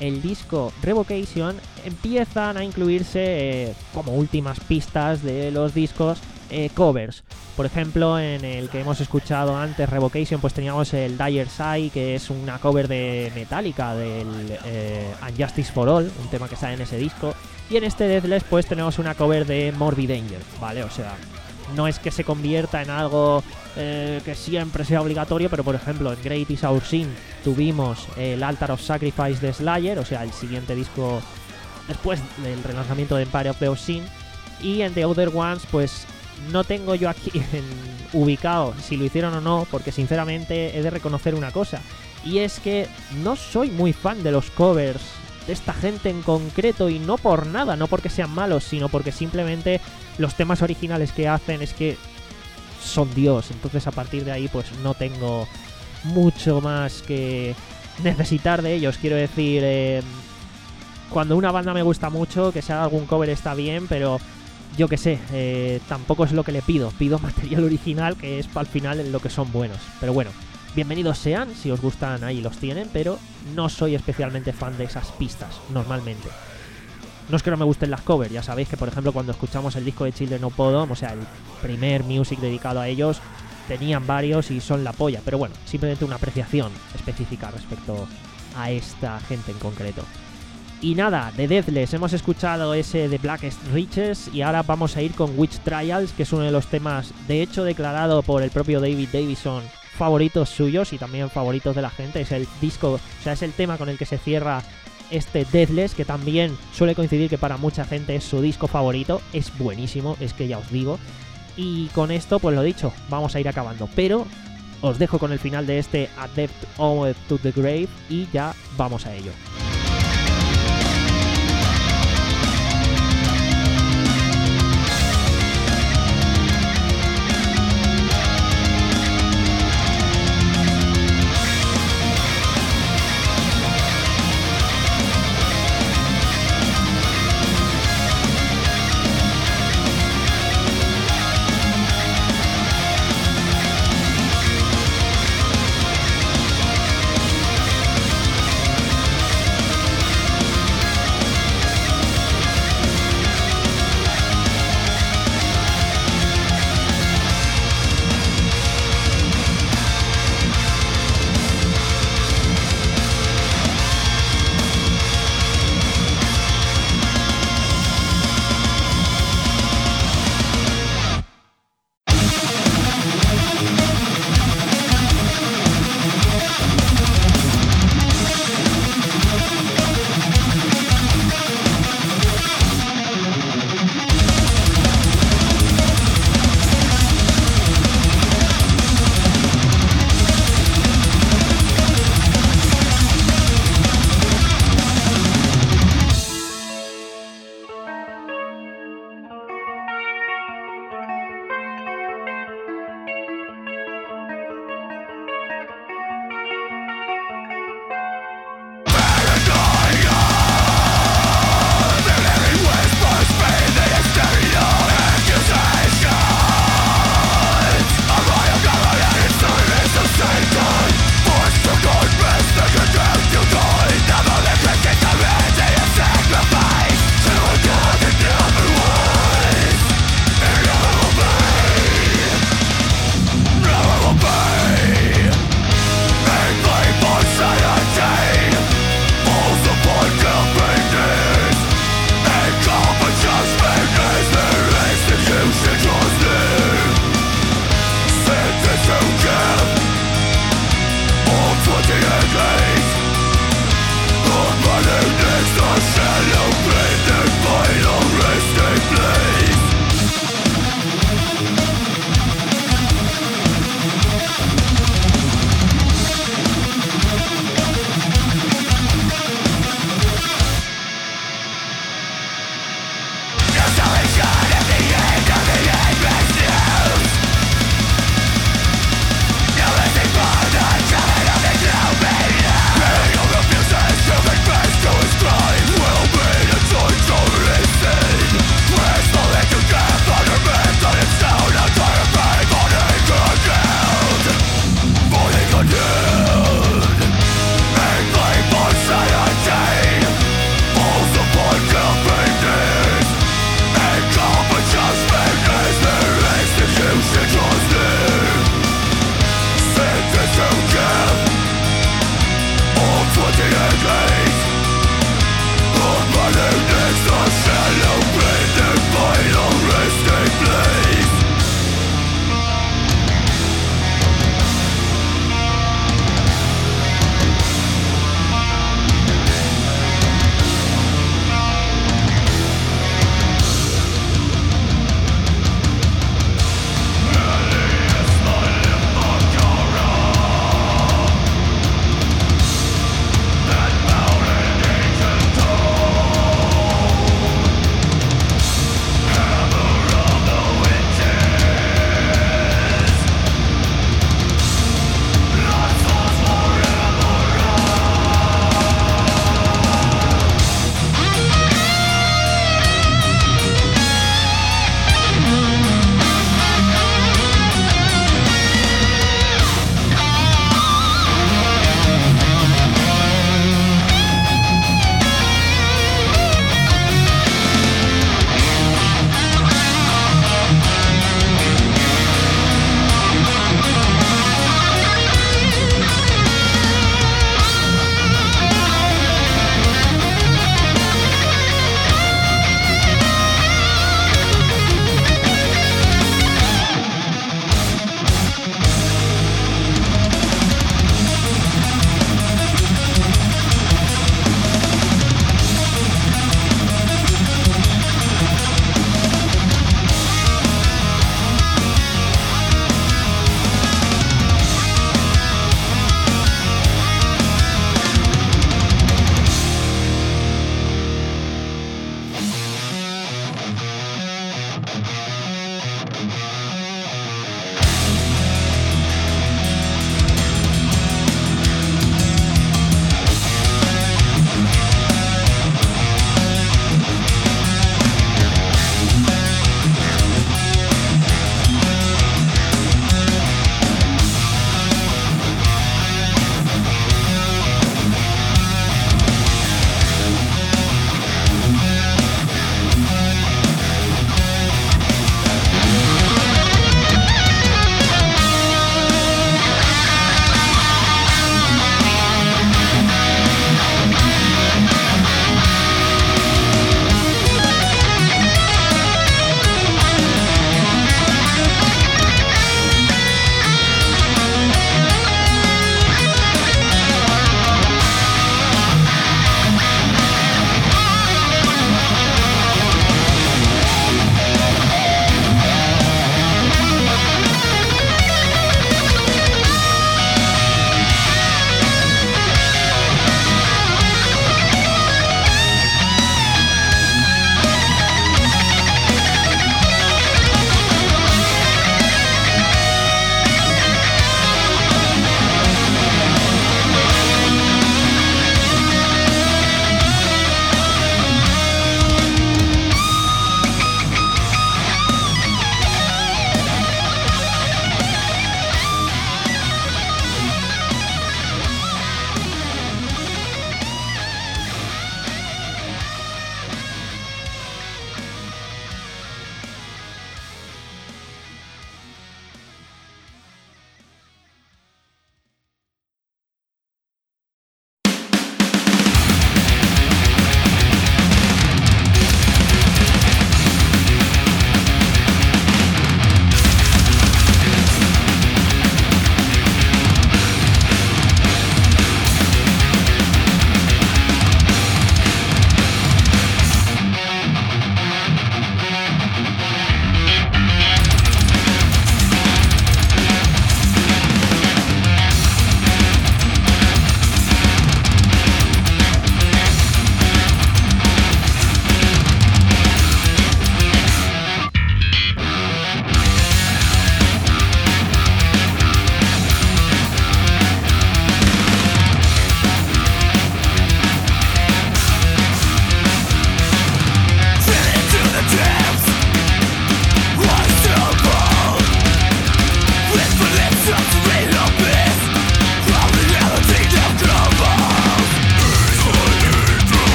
el disco Revocation empiezan a incluirse eh, como últimas pistas de los discos eh, covers. Por ejemplo, en el que hemos escuchado antes, Revocation, pues teníamos el Dire Side, que es una cover de Metallica del eh, Unjustice for All, un tema que sale en ese disco. Y en este Deathless pues tenemos una cover de Morbid Danger, ¿vale? O sea, no es que se convierta en algo eh, que siempre sea obligatorio, pero por ejemplo en Great Is Our Sin tuvimos el Altar of Sacrifice de Slayer, o sea, el siguiente disco después del relanzamiento de Empire of the Sin. Y en The Other Ones pues no tengo yo aquí en, ubicado si lo hicieron o no, porque sinceramente he de reconocer una cosa, y es que no soy muy fan de los covers de esta gente en concreto, y no por nada, no porque sean malos, sino porque simplemente los temas originales que hacen es que son Dios. Entonces a partir de ahí pues no tengo mucho más que necesitar de ellos. Quiero decir, eh, cuando una banda me gusta mucho, que se haga algún cover está bien, pero yo que sé, eh, tampoco es lo que le pido. Pido material original, que es al final en lo que son buenos. Pero bueno, bienvenidos sean, si os gustan ahí los tienen, pero no soy especialmente fan de esas pistas, normalmente. No es que no me gusten las covers, ya sabéis que por ejemplo cuando escuchamos el disco de Children of Bodom, o sea, el primer music dedicado a ellos, tenían varios y son la polla, pero bueno, simplemente una apreciación específica respecto a esta gente en concreto. Y nada, de Deathless hemos escuchado ese de Blackest Riches y ahora vamos a ir con Witch Trials, que es uno de los temas, de hecho declarado por el propio David Davison, favoritos suyos y también favoritos de la gente. Es el disco, o sea, es el tema con el que se cierra este Deathless, que también suele coincidir que para mucha gente es su disco favorito. Es buenísimo, es que ya os digo. Y con esto, pues lo dicho, vamos a ir acabando, pero os dejo con el final de este Adept Ode to the Grave y ya vamos a ello.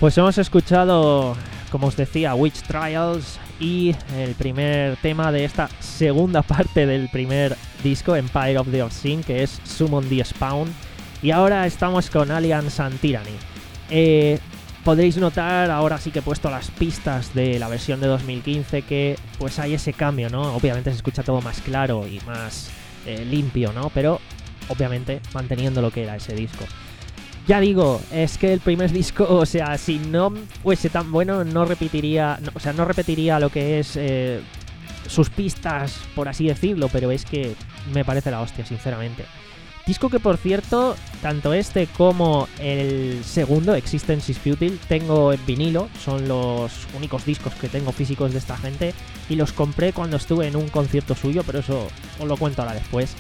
Pues hemos escuchado, como os decía, Witch Trials y el primer tema de esta segunda parte del primer disco, Empire of the Obscene, que es Summon the Spawn. Y ahora estamos con Alliance and Tyranny. Eh, podréis notar, ahora sí que he puesto las pistas de la versión de dos mil quince, que pues hay ese cambio, ¿no? Obviamente se escucha todo más claro y más eh, limpio, ¿no? Pero obviamente manteniendo lo que era ese disco. Ya digo, es que el primer disco, o sea, si no fuese tan bueno, no repetiría, no, o sea, no repetiría lo que es eh, sus pistas, por así decirlo, pero es que me parece la hostia, sinceramente. Disco que, por cierto, tanto este como el segundo, Existence is Futile, tengo en vinilo, son los únicos discos que tengo físicos de esta gente, y los compré cuando estuve en un concierto suyo, pero eso os lo cuento ahora después.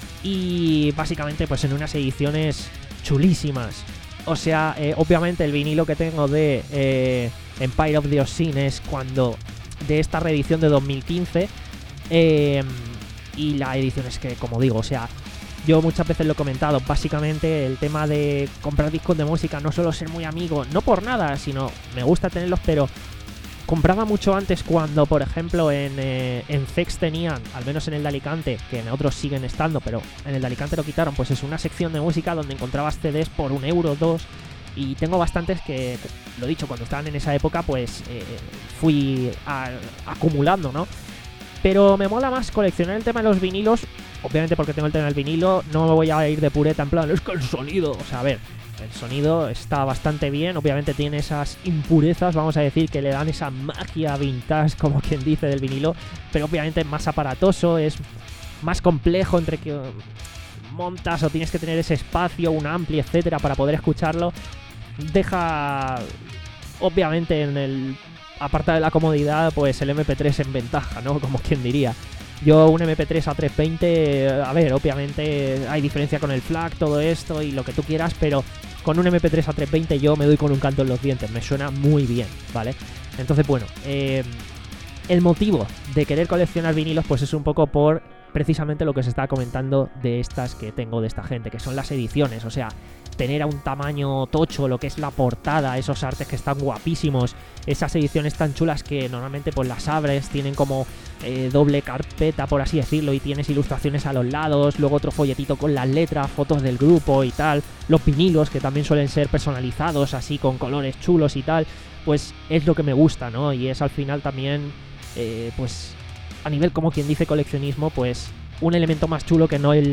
Y básicamente pues en unas ediciones chulísimas. O sea, eh, obviamente el vinilo que tengo de eh, Empire of the Obscene es cuando de esta reedición de dos mil quince, eh, y la edición es que, como digo, o sea, yo muchas veces lo he comentado, básicamente el tema de comprar discos de música no suelo ser muy amigo, no por nada, sino me gusta tenerlos, pero compraba mucho antes cuando, por ejemplo, en, eh, en Fex tenían, al menos en el de Alicante, que en otros siguen estando, pero en el de Alicante lo quitaron, pues es una sección de música donde encontrabas C Ds por un euro, dos, y tengo bastantes que, lo dicho, cuando estaban en esa época, pues eh, fui a, acumulando, ¿no? Pero me mola más coleccionar el tema de los vinilos, obviamente porque tengo el tema del vinilo, no me voy a ir de pureta en plan, es que el sonido, o sea, a ver, el sonido está bastante bien, obviamente tiene esas impurezas, vamos a decir, que le dan esa magia vintage, como quien dice, del vinilo, pero obviamente es más aparatoso, es más complejo entre que montas o tienes que tener ese espacio, un ampli, etcétera, para poder escucharlo. Deja, obviamente, en el apartado de la comodidad, pues el eme pe tres en ventaja, ¿no? Como quien diría. Yo un eme pe tres a trescientos veinte, a ver, obviamente hay diferencia con el FLAC, todo esto y lo que tú quieras, pero con un eme pe tres a trescientos veinte yo me doy con un canto en los dientes, me suena muy bien, ¿vale? Entonces, bueno, eh, el motivo de querer coleccionar vinilos pues es un poco por precisamente lo que se está comentando de estas que tengo de esta gente, que son las ediciones, o sea, tener a un tamaño tocho lo que es la portada, esos artes que están guapísimos, esas ediciones tan chulas que normalmente pues las abres, tienen como eh, doble carpeta, por así decirlo, y tienes ilustraciones a los lados, luego otro folletito con las letras, fotos del grupo y tal, los vinilos que también suelen ser personalizados así con colores chulos y tal, pues es lo que me gusta, ¿no? Y es al final también eh, pues a nivel, como quien dice, coleccionismo, pues un elemento más chulo que no el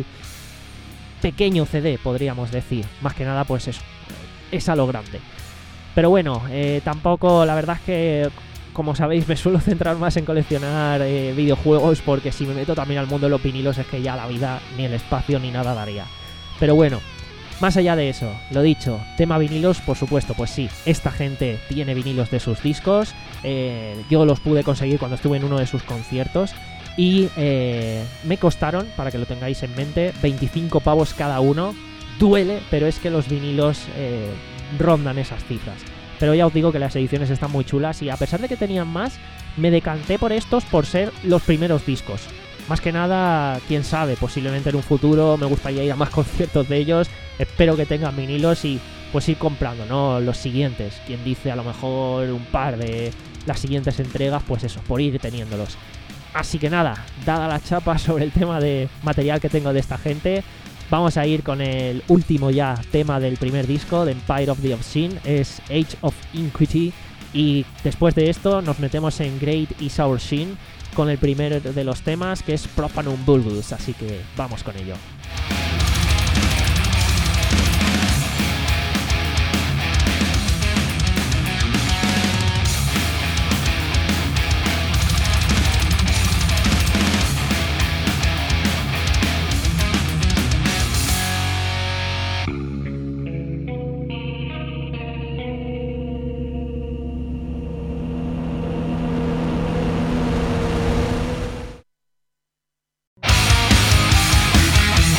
pequeño ce de, podríamos decir. Más que nada, pues eso, es a lo grande. Pero bueno, eh, tampoco, la verdad es que, como sabéis, me suelo centrar más en coleccionar eh, videojuegos, porque si me meto también al mundo de los vinilos es que ya la vida, ni el espacio, ni nada daría. Pero bueno, más allá de eso, lo dicho, tema vinilos, por supuesto, pues sí, esta gente tiene vinilos de sus discos, eh, yo los pude conseguir cuando estuve en uno de sus conciertos y eh, me costaron, para que lo tengáis en mente, veinticinco pavos cada uno. Duele, pero es que los vinilos eh, rondan esas cifras. Pero ya os digo que las ediciones están muy chulas y a pesar de que tenían más, me decanté por estos por ser los primeros discos. Más que nada, quién sabe, posiblemente en un futuro me gustaría ir a más conciertos de ellos. Espero que tengan vinilos y pues ir comprando, ¿no? Los siguientes. Quien dice a lo mejor un par de las siguientes entregas, pues eso, por ir teniéndolos. Así que nada, dada la chapa sobre el tema de material que tengo de esta gente, vamos a ir con el último ya tema del primer disco, de Empire of the Obscene, es Age of Iniquity, y después de esto nos metemos en Great is Our Sin con el primero de los temas, que es Profanum Bulbus, así que vamos con ello. We'll be right back.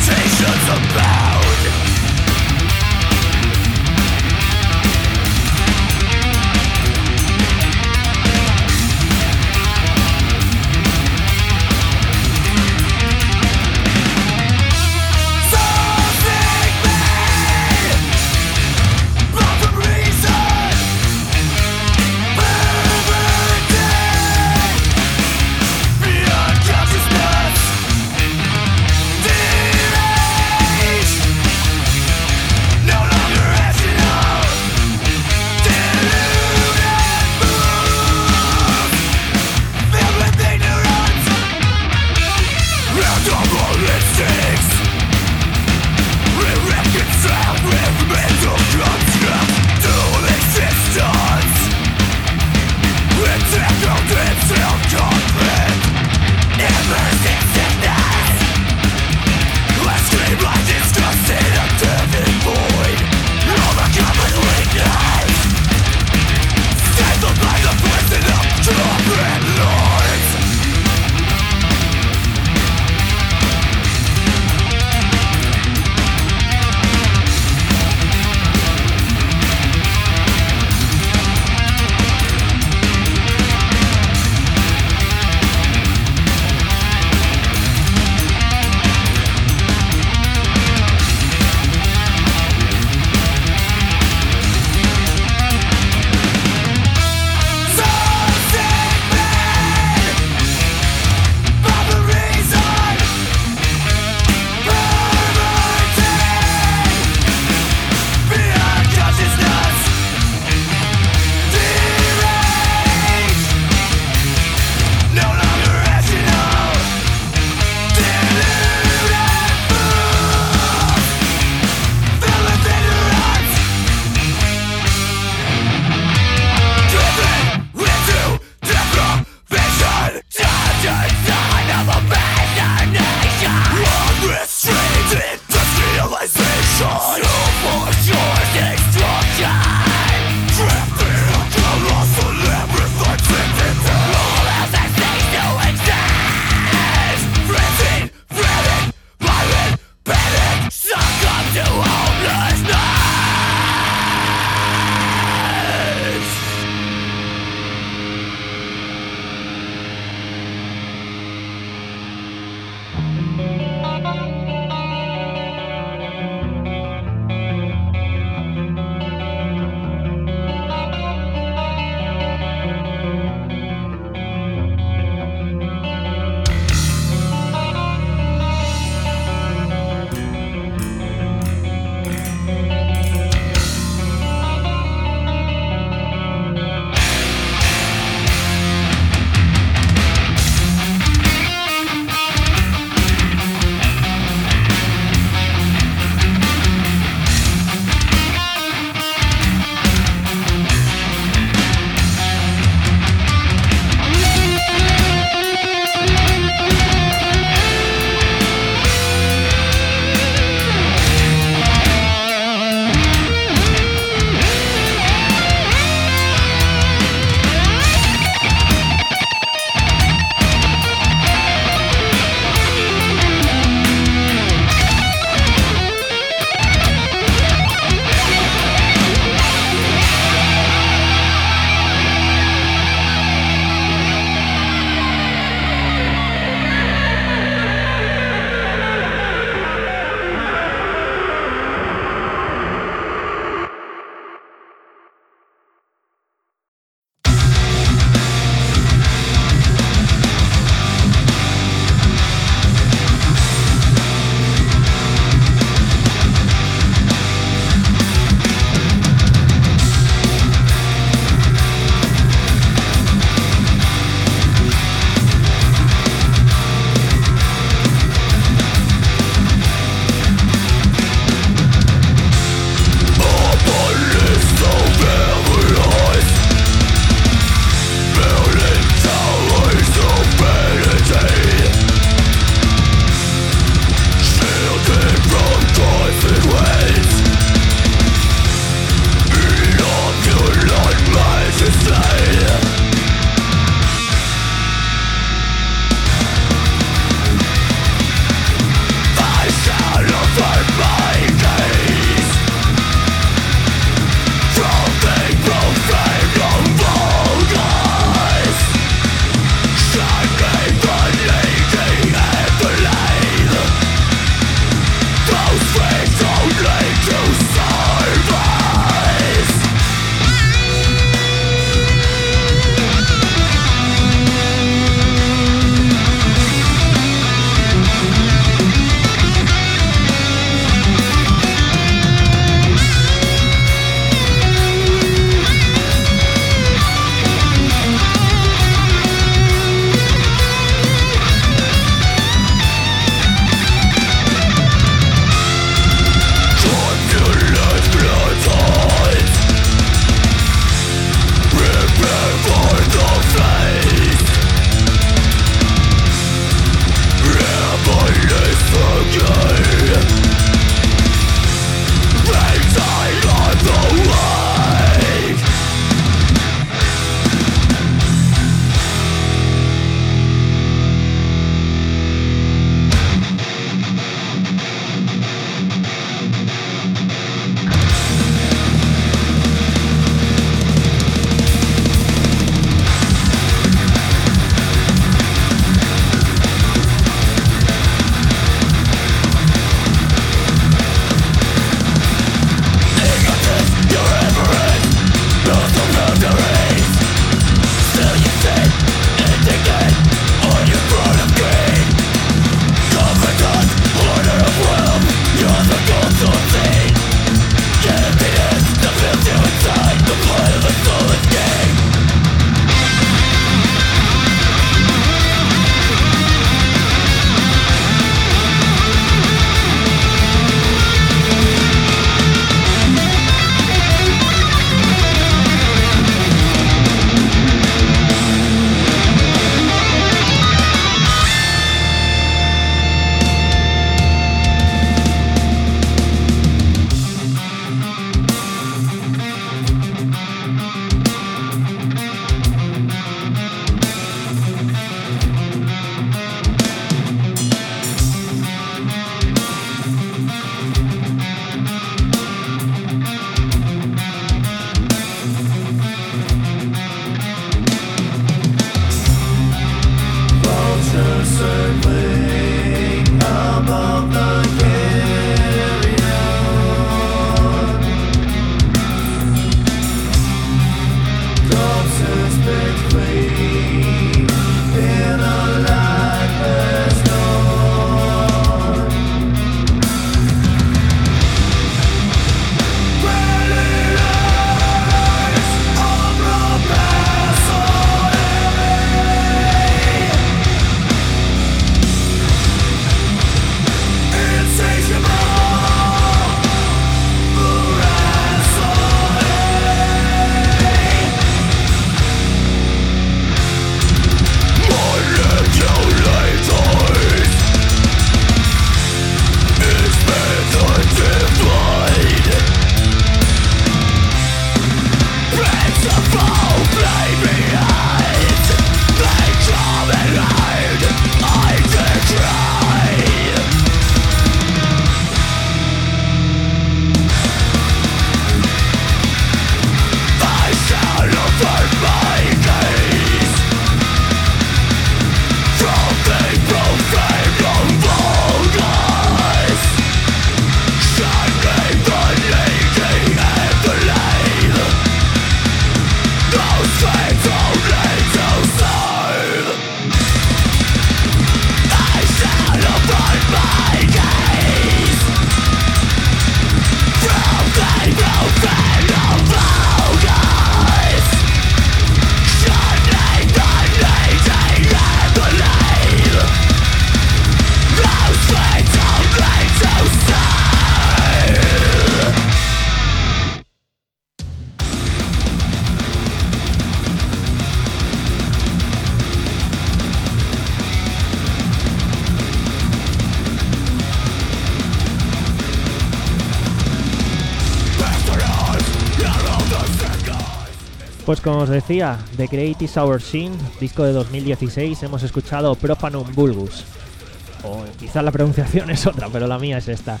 Pues como os decía, The Great Is Our Sin, disco de dos mil dieciséis, hemos escuchado Profanum Vulgus. O quizás la pronunciación es otra, pero la mía es esta.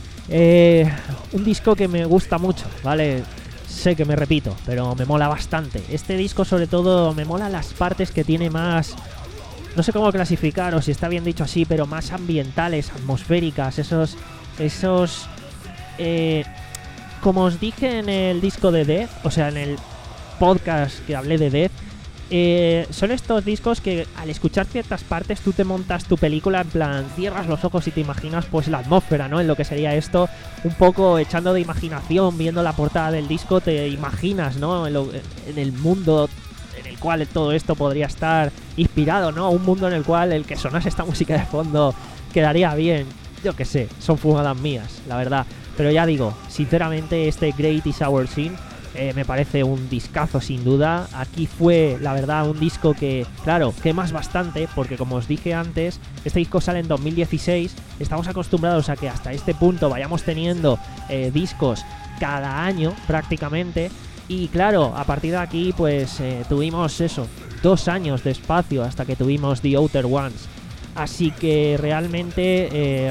Eh, un disco que me gusta mucho, ¿vale? Sé que me repito, pero me mola bastante. Este disco sobre todo me mola las partes que tiene más... No sé cómo clasificar o si está bien dicho así, pero más ambientales, atmosféricas, esos... esos eh, como os dije en el disco de Death, o sea, en el podcast que hablé de Death, eh, son estos discos que al escuchar ciertas partes tú te montas tu película, en plan, cierras los ojos y te imaginas pues la atmósfera, ¿no? En lo que sería esto, un poco echando de imaginación, viendo la portada del disco, te imaginas, ¿no? En, lo, en el mundo en el cual todo esto podría estar inspirado, ¿no? Un mundo en el cual el que sonase esta música de fondo quedaría bien. Yo qué sé, son fumadas mías, la verdad. Pero ya digo, sinceramente este Great Is Our Sin eh, me parece un discazo sin duda. Aquí fue, la verdad, un disco que, claro, quemas bastante, porque como os dije antes, este disco sale en dos mil dieciséis. Estamos acostumbrados a que hasta este punto vayamos teniendo eh, discos cada año prácticamente. Y claro, a partir de aquí pues eh, tuvimos eso, dos años de espacio hasta que tuvimos The Outer Ones. Así que realmente, eh,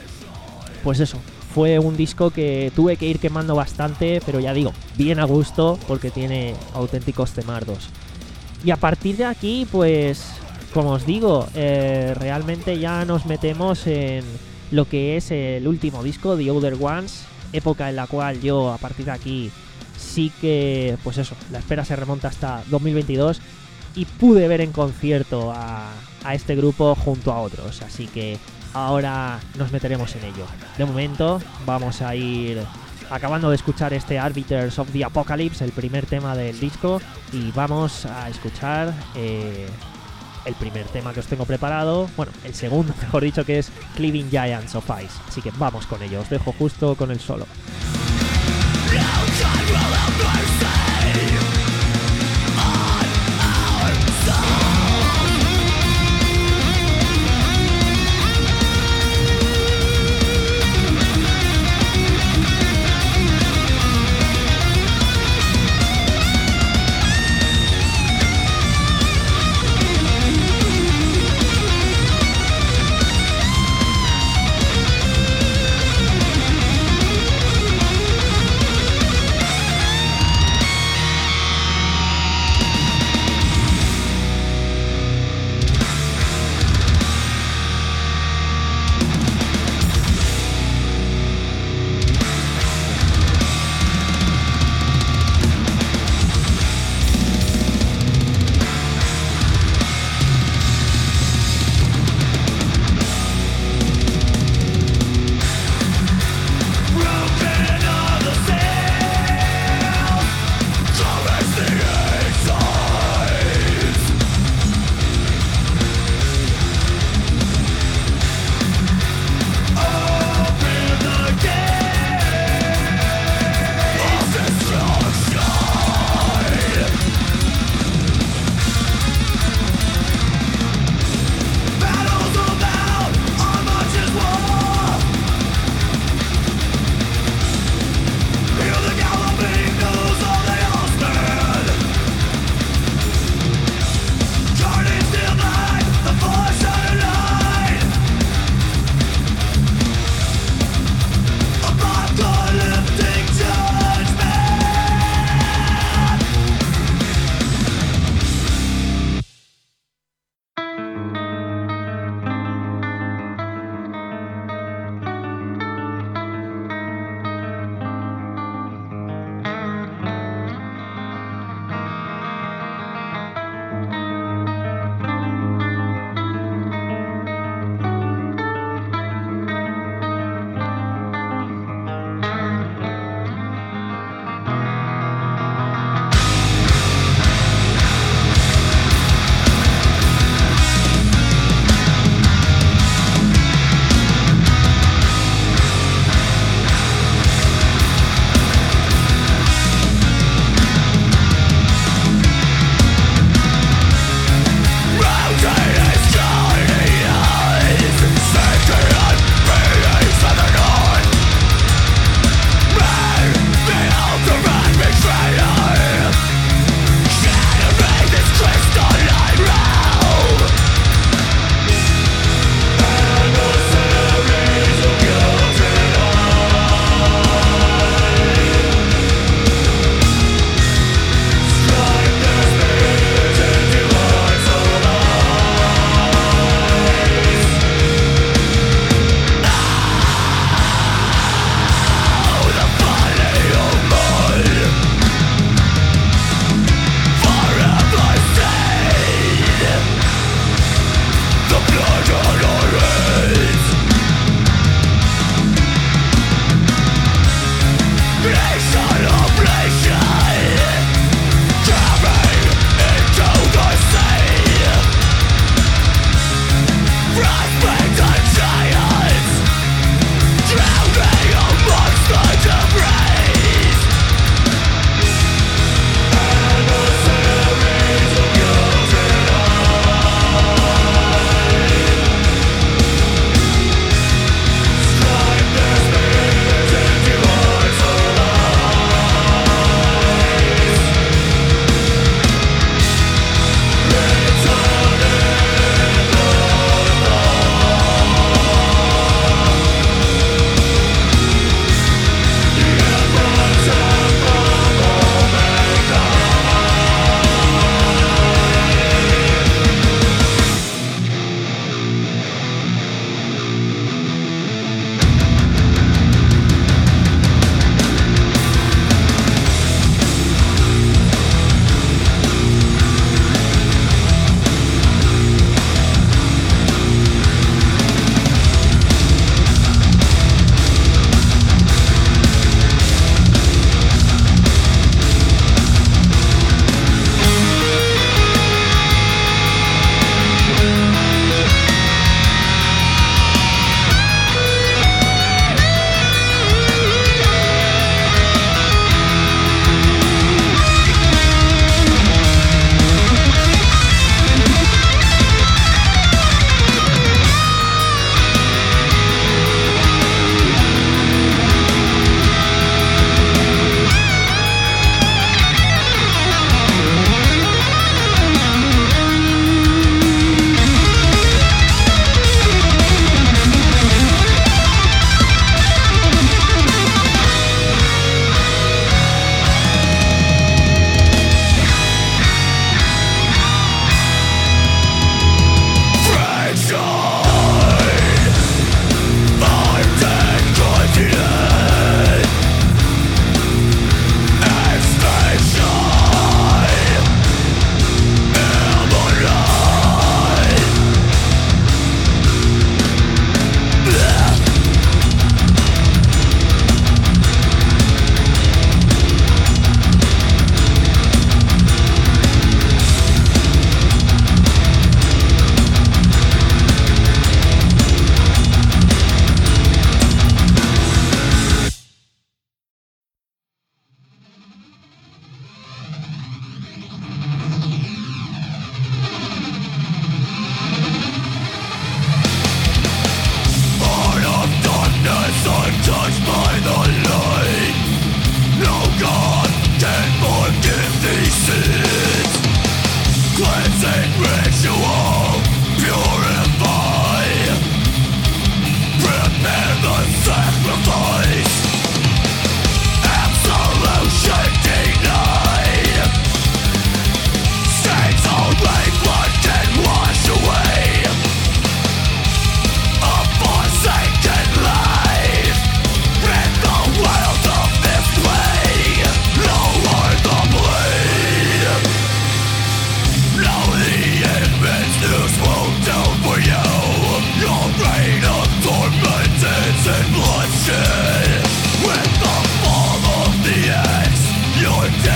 pues eso, fue un disco que tuve que ir quemando bastante, pero ya digo, bien a gusto porque tiene auténticos temardos. Y a partir de aquí, pues, como os digo, eh, realmente ya nos metemos en lo que es el último disco, The Other Ones, época en la cual yo a partir de aquí sí que, pues eso, la espera se remonta hasta dos mil veintidós y pude ver en concierto a, a este grupo junto a otros, así que ahora nos meteremos en ello. De momento vamos a ir acabando de escuchar este Arbiters of the Apocalypse, el primer tema del disco, y vamos a escuchar eh, el primer tema que os tengo preparado, bueno, el segundo, mejor dicho, que es Cleaving Giants of Ice. Así que vamos con ello, os dejo justo con el solo.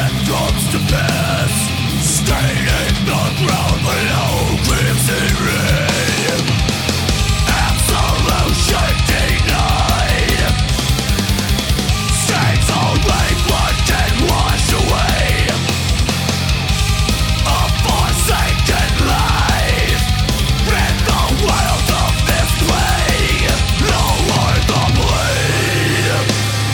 death comes to pass, staining the ground below crimson red. Absolution denied, stains only blood can wash away. A forsaken life in the wilds of this play, lower the blade.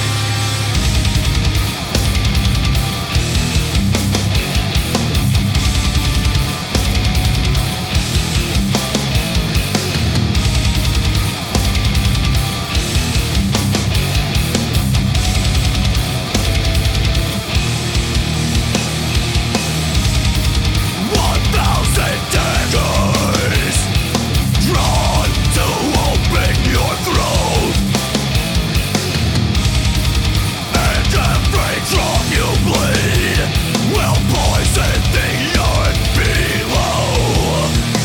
One thousand daggers drawn to open your throat, and every drop you bleed will poison the earth below.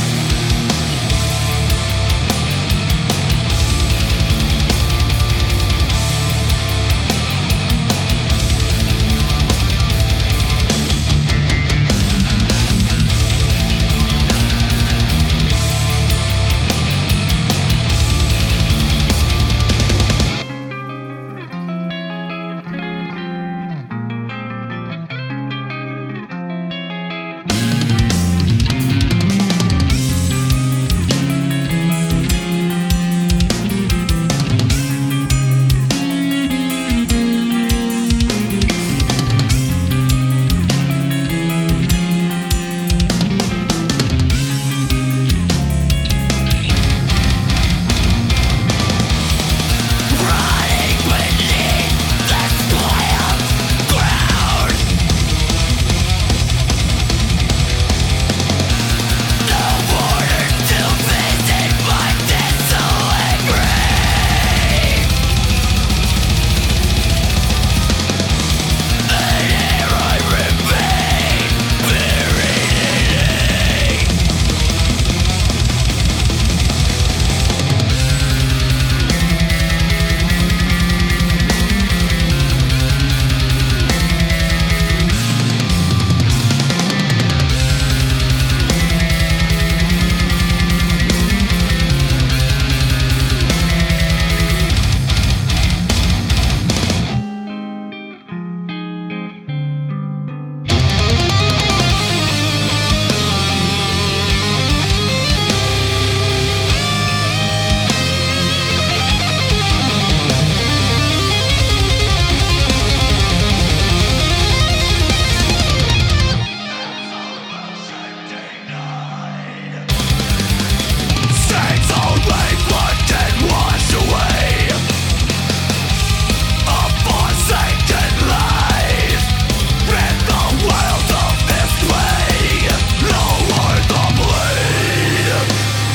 Stains only blood can wash away. A forsaken life in the wilds of this play, lower the blade.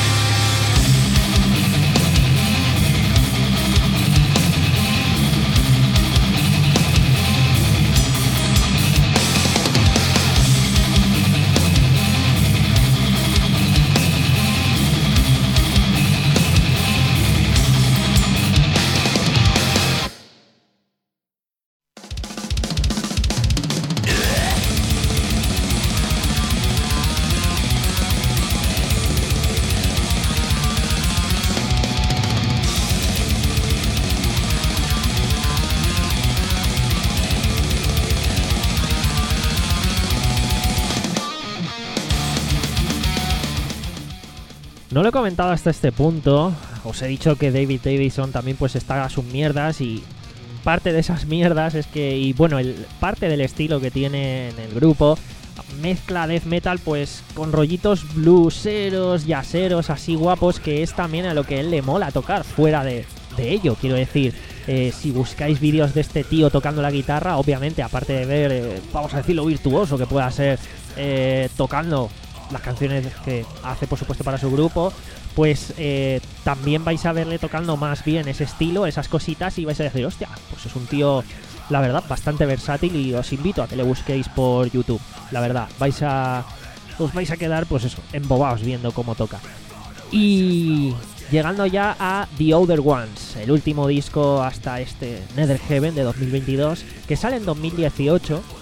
No lo he comentado hasta este punto. Os he dicho que David Davison también pues está a sus mierdas, y parte de esas mierdas es que, y bueno, el, parte del estilo que tiene en el grupo, mezcla death metal pues con rollitos blueseros, jazzeros, así guapos, que es también a lo que él le mola tocar fuera de, de ello. Quiero decir, eh, si buscáis vídeos de este tío tocando la guitarra, obviamente, aparte de ver, eh, vamos a decir, lo virtuoso que pueda ser eh, tocando las canciones que hace, por supuesto, para su grupo, pues eh, también vais a verle tocando más bien ese estilo, esas cositas, y vais a decir, hostia, pues es un tío, la verdad, bastante versátil, y os invito a que le busquéis por YouTube. La verdad, vais a os vais a quedar, pues eso, embobados viendo cómo toca. Y llegando ya a The Other Ones, el último disco hasta este Nether Heaven de dos mil veintidós, que sale en dos mil dieciocho.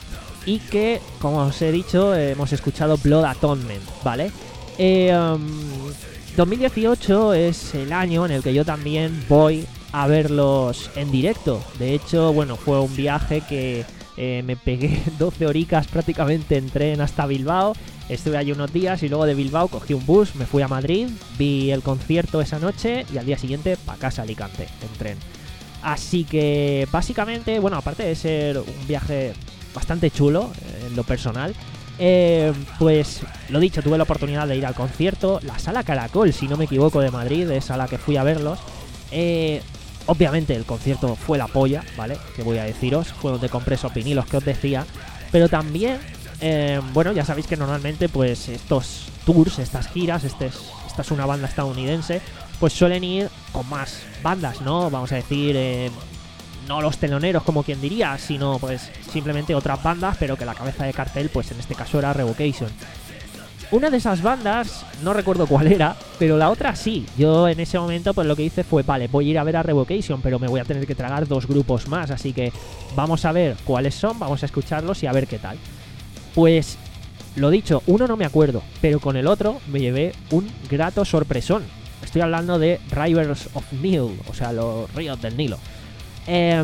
y que, como os he dicho, eh, hemos escuchado Blood Atonement, ¿vale? Eh, um, dos mil dieciocho es el año en el que yo también voy a verlos en directo. De hecho, bueno, fue un viaje que eh, me pegué doce horicas prácticamente en tren hasta Bilbao. Estuve allí unos días y luego de Bilbao cogí un bus, me fui a Madrid, vi el concierto esa noche y al día siguiente para casa a Alicante en tren. Así que básicamente, bueno, aparte de ser un viaje bastante chulo eh, en lo personal, eh, pues lo dicho, tuve la oportunidad de ir al concierto. La Sala Caracol, si no me equivoco, de Madrid, es a la que fui a verlos. Eh, obviamente el concierto fue la polla, ¿vale? Que voy a deciros, fue donde compré esos vinilos que os decía. Pero también, eh, bueno, ya sabéis que normalmente pues estos tours, estas giras, este es, esta es una banda estadounidense, pues suelen ir con más bandas, ¿no? Vamos a decir, eh, no los teloneros como quien diría, sino pues simplemente otras bandas, pero que la cabeza de cartel pues en este caso era Revocation. Una de esas bandas, no recuerdo cuál era, pero la otra sí. Yo en ese momento pues lo que hice fue, vale, voy a ir a ver a Revocation, pero me voy a tener que tragar dos grupos más, así que vamos a ver cuáles son, vamos a escucharlos y a ver qué tal. Pues lo dicho, uno no me acuerdo, pero con el otro me llevé un grato sorpresón. Estoy hablando de Rivers of Nile, o sea, los ríos del Nilo. Eh,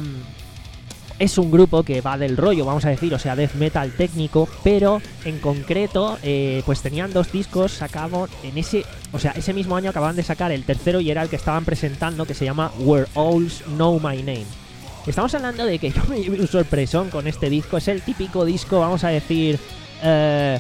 es un grupo que va del rollo, vamos a decir, o sea, death metal técnico, pero en concreto, eh, pues tenían dos discos, sacaban en ese, o sea, ese mismo año acababan de sacar el tercero y era el que estaban presentando, que se llama Where Owls Know My Name. Estamos hablando de que yo me llevé un sorpresón con este disco, es el típico disco, vamos a decir, eh,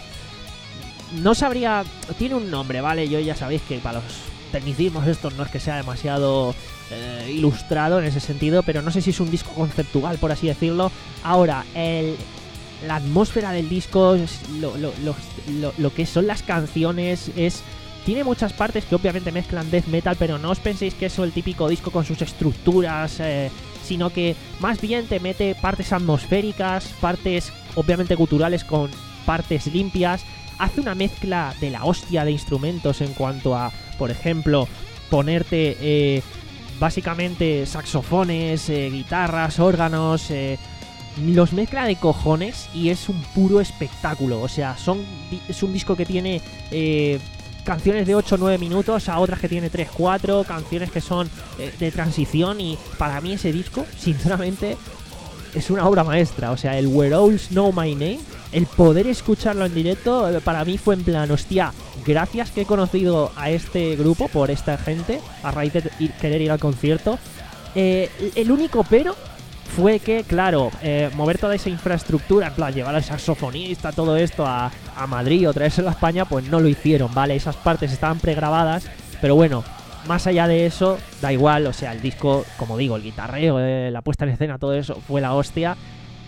no sabría, tiene un nombre, ¿vale? Yo ya sabéis que para los tecnicismos estos no es que sea demasiado eh, ilustrado en ese sentido, pero no sé si es un disco conceptual, por así decirlo. Ahora, el, la atmósfera del disco, lo, lo, lo, lo, lo que son las canciones, es tiene muchas partes que obviamente mezclan death metal, pero no os penséis que es el típico disco con sus estructuras, eh, sino que más bien te mete partes atmosféricas, partes obviamente guturales con partes limpias. Hace una mezcla de la hostia de instrumentos en cuanto a, por ejemplo, ponerte eh, básicamente saxofones, eh, guitarras, órganos, eh, los mezcla de cojones y es un puro espectáculo. O sea, son es un disco que tiene eh, canciones de ocho o nueve minutos, a otras que tiene tres cuatro, canciones que son eh, de transición, y para mí ese disco, sinceramente, es una obra maestra. O sea, el Where Owls Know My Name, el poder escucharlo en directo, para mí fue en plan, hostia, gracias que he conocido a este grupo por esta gente, a raíz de ir, querer ir al concierto. Eh, el único pero fue que, claro, eh, mover toda esa infraestructura, en plan, llevar al saxofonista, todo esto a, a Madrid o traérselo a España, pues no lo hicieron, ¿vale? Esas partes estaban pregrabadas, pero bueno, más allá de eso, da igual. O sea, el disco, como digo, el guitarreo, eh, la puesta en escena, todo eso fue la hostia.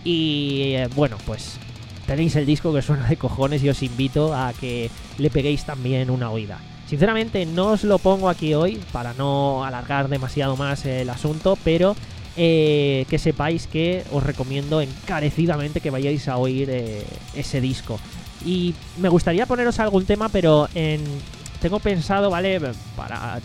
Y eh, bueno, pues tenéis el disco que suena de cojones y os invito a que le peguéis también una oída. Sinceramente no os lo pongo aquí hoy para no alargar demasiado más el asunto, pero eh, que sepáis que os recomiendo encarecidamente que vayáis a oír eh, ese disco. Y me gustaría poneros algún tema, pero en... tengo pensado, ¿vale? Para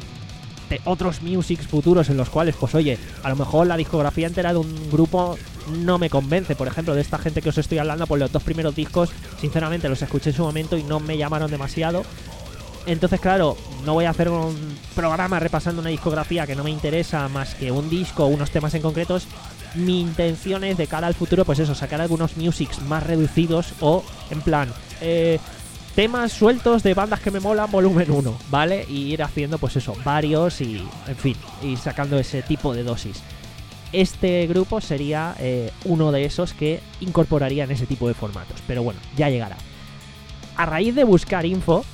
de otros musics futuros en los cuales, pues oye, a lo mejor la discografía entera de un grupo no me convence. Por ejemplo, de esta gente que os estoy hablando, pues los dos primeros discos, sinceramente, los escuché en su momento y no me llamaron demasiado. Entonces, claro, no voy a hacer un programa repasando una discografía que no me interesa más que un disco o unos temas en concretos. Mi intención es, de cara al futuro, pues eso, sacar algunos musics más reducidos o, en plan, eh... temas sueltos de bandas que me molan, volumen uno, ¿vale? Y ir haciendo, pues eso, varios y, en fin, ir sacando ese tipo de dosis. Este grupo sería eh, uno de esos que incorporaría en ese tipo de formatos, pero bueno, ya llegará. A raíz de buscar info,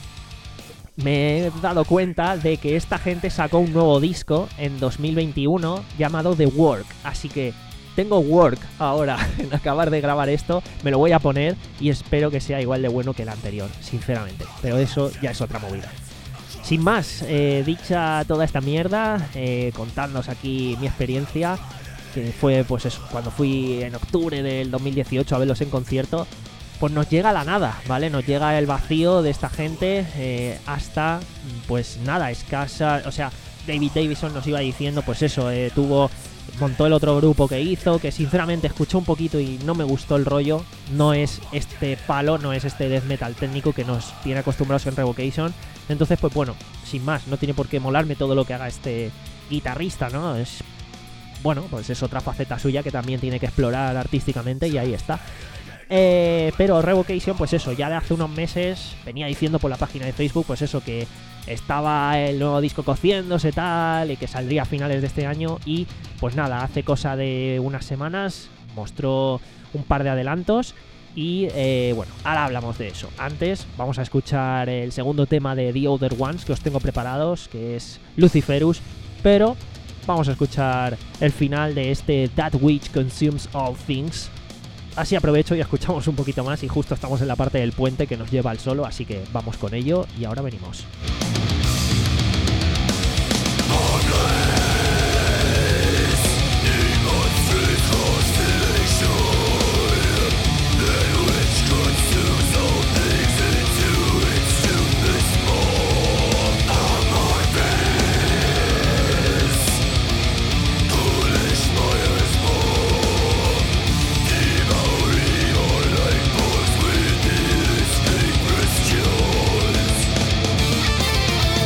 me he dado cuenta de que esta gente sacó un nuevo disco en dos mil veintiuno llamado The Work, así que tengo work ahora en acabar de grabar esto, me lo voy a poner y espero que sea igual de bueno que el anterior, sinceramente, pero eso ya es otra movida. Sin más, eh, dicha toda esta mierda, eh, contándoos aquí mi experiencia, que fue pues eso, cuando fui en octubre del dos mil dieciocho a verlos en concierto, pues nos llega la nada, ¿vale? Nos llega el vacío de esta gente eh, hasta, pues nada, escasa, o sea, David Davison nos iba diciendo, pues eso, eh, tuvo montó el otro grupo que hizo, que sinceramente escuché un poquito y no me gustó el rollo. No es este palo, no es este death metal técnico que nos tiene acostumbrados en Revocation. Entonces, pues bueno, sin más, no tiene por qué molarme todo lo que haga este guitarrista, ¿no? Es, bueno, pues es otra faceta suya que también tiene que explorar artísticamente y ahí está. Eh, pero Revocation, pues eso, ya de hace unos meses venía diciendo por la página de Facebook, pues eso, que estaba el nuevo disco cociéndose tal y que saldría a finales de este año. Y pues nada, hace cosa de unas semanas mostró un par de adelantos y eh, bueno, ahora hablamos de eso. Antes vamos a escuchar el segundo tema de The Other Ones que os tengo preparados, que es Luciferus, pero vamos a escuchar el final de este That Which Consumes All Things. Así aprovecho y escuchamos un poquito más, y justo estamos en la parte del puente que nos lleva al solo, así que vamos con ello y ahora venimos. Destroys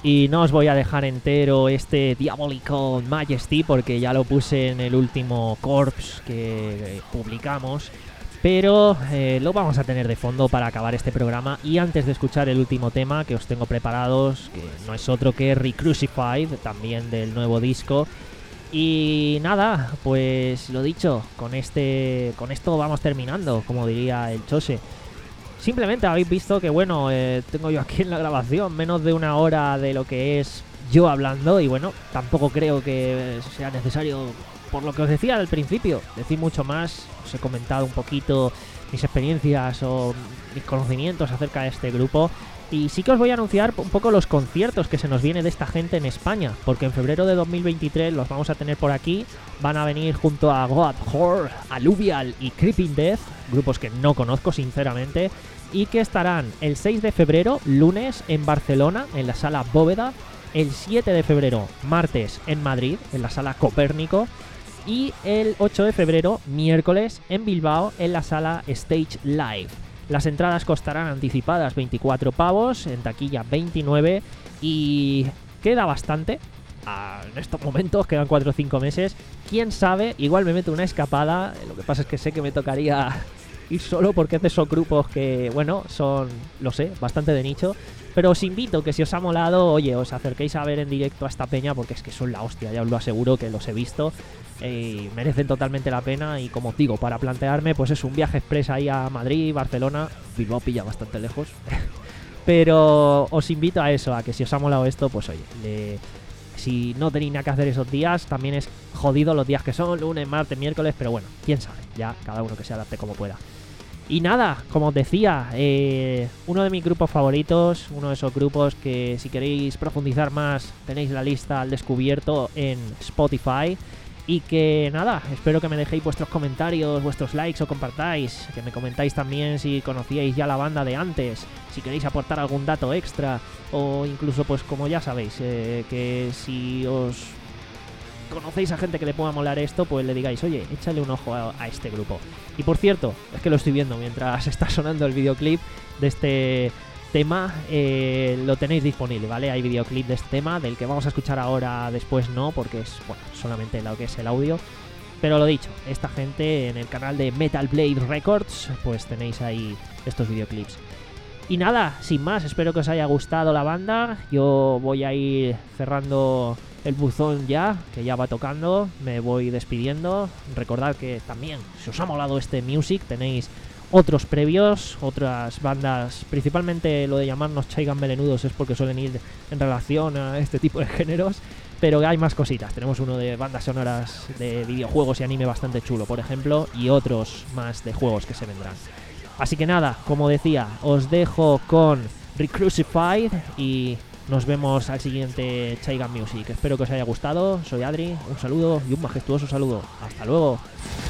Y no os voy a dejar entero este Diabolical Majesty porque ya lo puse en el último Corpse que eh, publicamos. Pero eh, lo vamos a tener de fondo para acabar este programa. Y antes de escuchar el último tema que os tengo preparados, que no es otro que Recrucified, también del nuevo disco. Y nada, pues lo dicho, con este con esto vamos terminando, como diría el Chose. Simplemente habéis visto que, bueno, eh, tengo yo aquí en la grabación menos de una hora de lo que es yo hablando. Y bueno, tampoco creo que sea necesario, por lo que os decía al principio, decir mucho más. Os he comentado un poquito mis experiencias o mis conocimientos acerca de este grupo. Y sí que os voy a anunciar un poco los conciertos que se nos viene de esta gente en España, porque en febrero de dos mil veintitrés los vamos a tener por aquí. Van a venir junto a God, Horror, Alluvial y Creeping Death, grupos que no conozco sinceramente, y que estarán el seis de febrero, lunes, en Barcelona, en la sala Bóveda, el siete de febrero, martes, en Madrid, en la sala Copérnico, y el ocho de febrero, miércoles, en Bilbao, en la sala Stage Live. Las entradas costarán anticipadas veinticuatro pavos, en taquilla veintinueve, y queda bastante. Ah, en estos momentos quedan cuatro o cinco meses. Quién sabe, igual me meto una escapada. Lo que pasa es que sé que me tocaría ir solo porque es de esos grupos que, bueno, son, lo sé, bastante de nicho. Pero os invito que si os ha molado, oye, os acerquéis a ver en directo a esta peña, porque es que son la hostia, ya os lo aseguro que los he visto. Eh, merecen totalmente la pena. Y como os digo, para plantearme, pues es un viaje express ahí a Madrid, Barcelona. Bilbao pilla bastante lejos. Pero os invito a eso, a que si os ha molado esto, pues oye, le... si no tenéis nada que hacer esos días, también es jodido los días que son, lunes, martes, miércoles, pero bueno, quién sabe, ya cada uno que se adapte como pueda. Y nada, como os decía, eh, uno de mis grupos favoritos, uno de esos grupos que si queréis profundizar más tenéis la lista al descubierto en Spotify. Y que nada, espero que me dejéis vuestros comentarios, vuestros likes o compartáis, que me comentáis también si conocíais ya la banda de antes, si queréis aportar algún dato extra, o incluso pues como ya sabéis, eh, que si os conocéis a gente que le pueda molar esto, pues le digáis, oye, échale un ojo a, a este grupo. Y por cierto, es que lo estoy viendo mientras está sonando el videoclip de este tema, eh, lo tenéis disponible, ¿vale? Hay videoclip de este tema, del que vamos a escuchar ahora, después no, porque es, bueno, solamente lo que es el audio. Pero lo dicho, esta gente en el canal de Metal Blade Records, pues tenéis ahí estos videoclips. Y nada, sin más, espero que os haya gustado la banda. Yo voy a ir cerrando el buzón ya, que ya va tocando, me voy despidiendo. Recordad que también, si os ha molado este music, tenéis otros previos, otras bandas, principalmente lo de llamarnos Chaigan Melenudos es porque suelen ir en relación a este tipo de géneros, pero hay más cositas. Tenemos uno de bandas sonoras de videojuegos y anime bastante chulo, por ejemplo, y otros más de juegos que se vendrán. Así que nada, como decía, os dejo con Recrucified y nos vemos al siguiente Chaigan Music. Espero que os haya gustado. Soy Adri, un saludo y un majestuoso saludo. Hasta luego.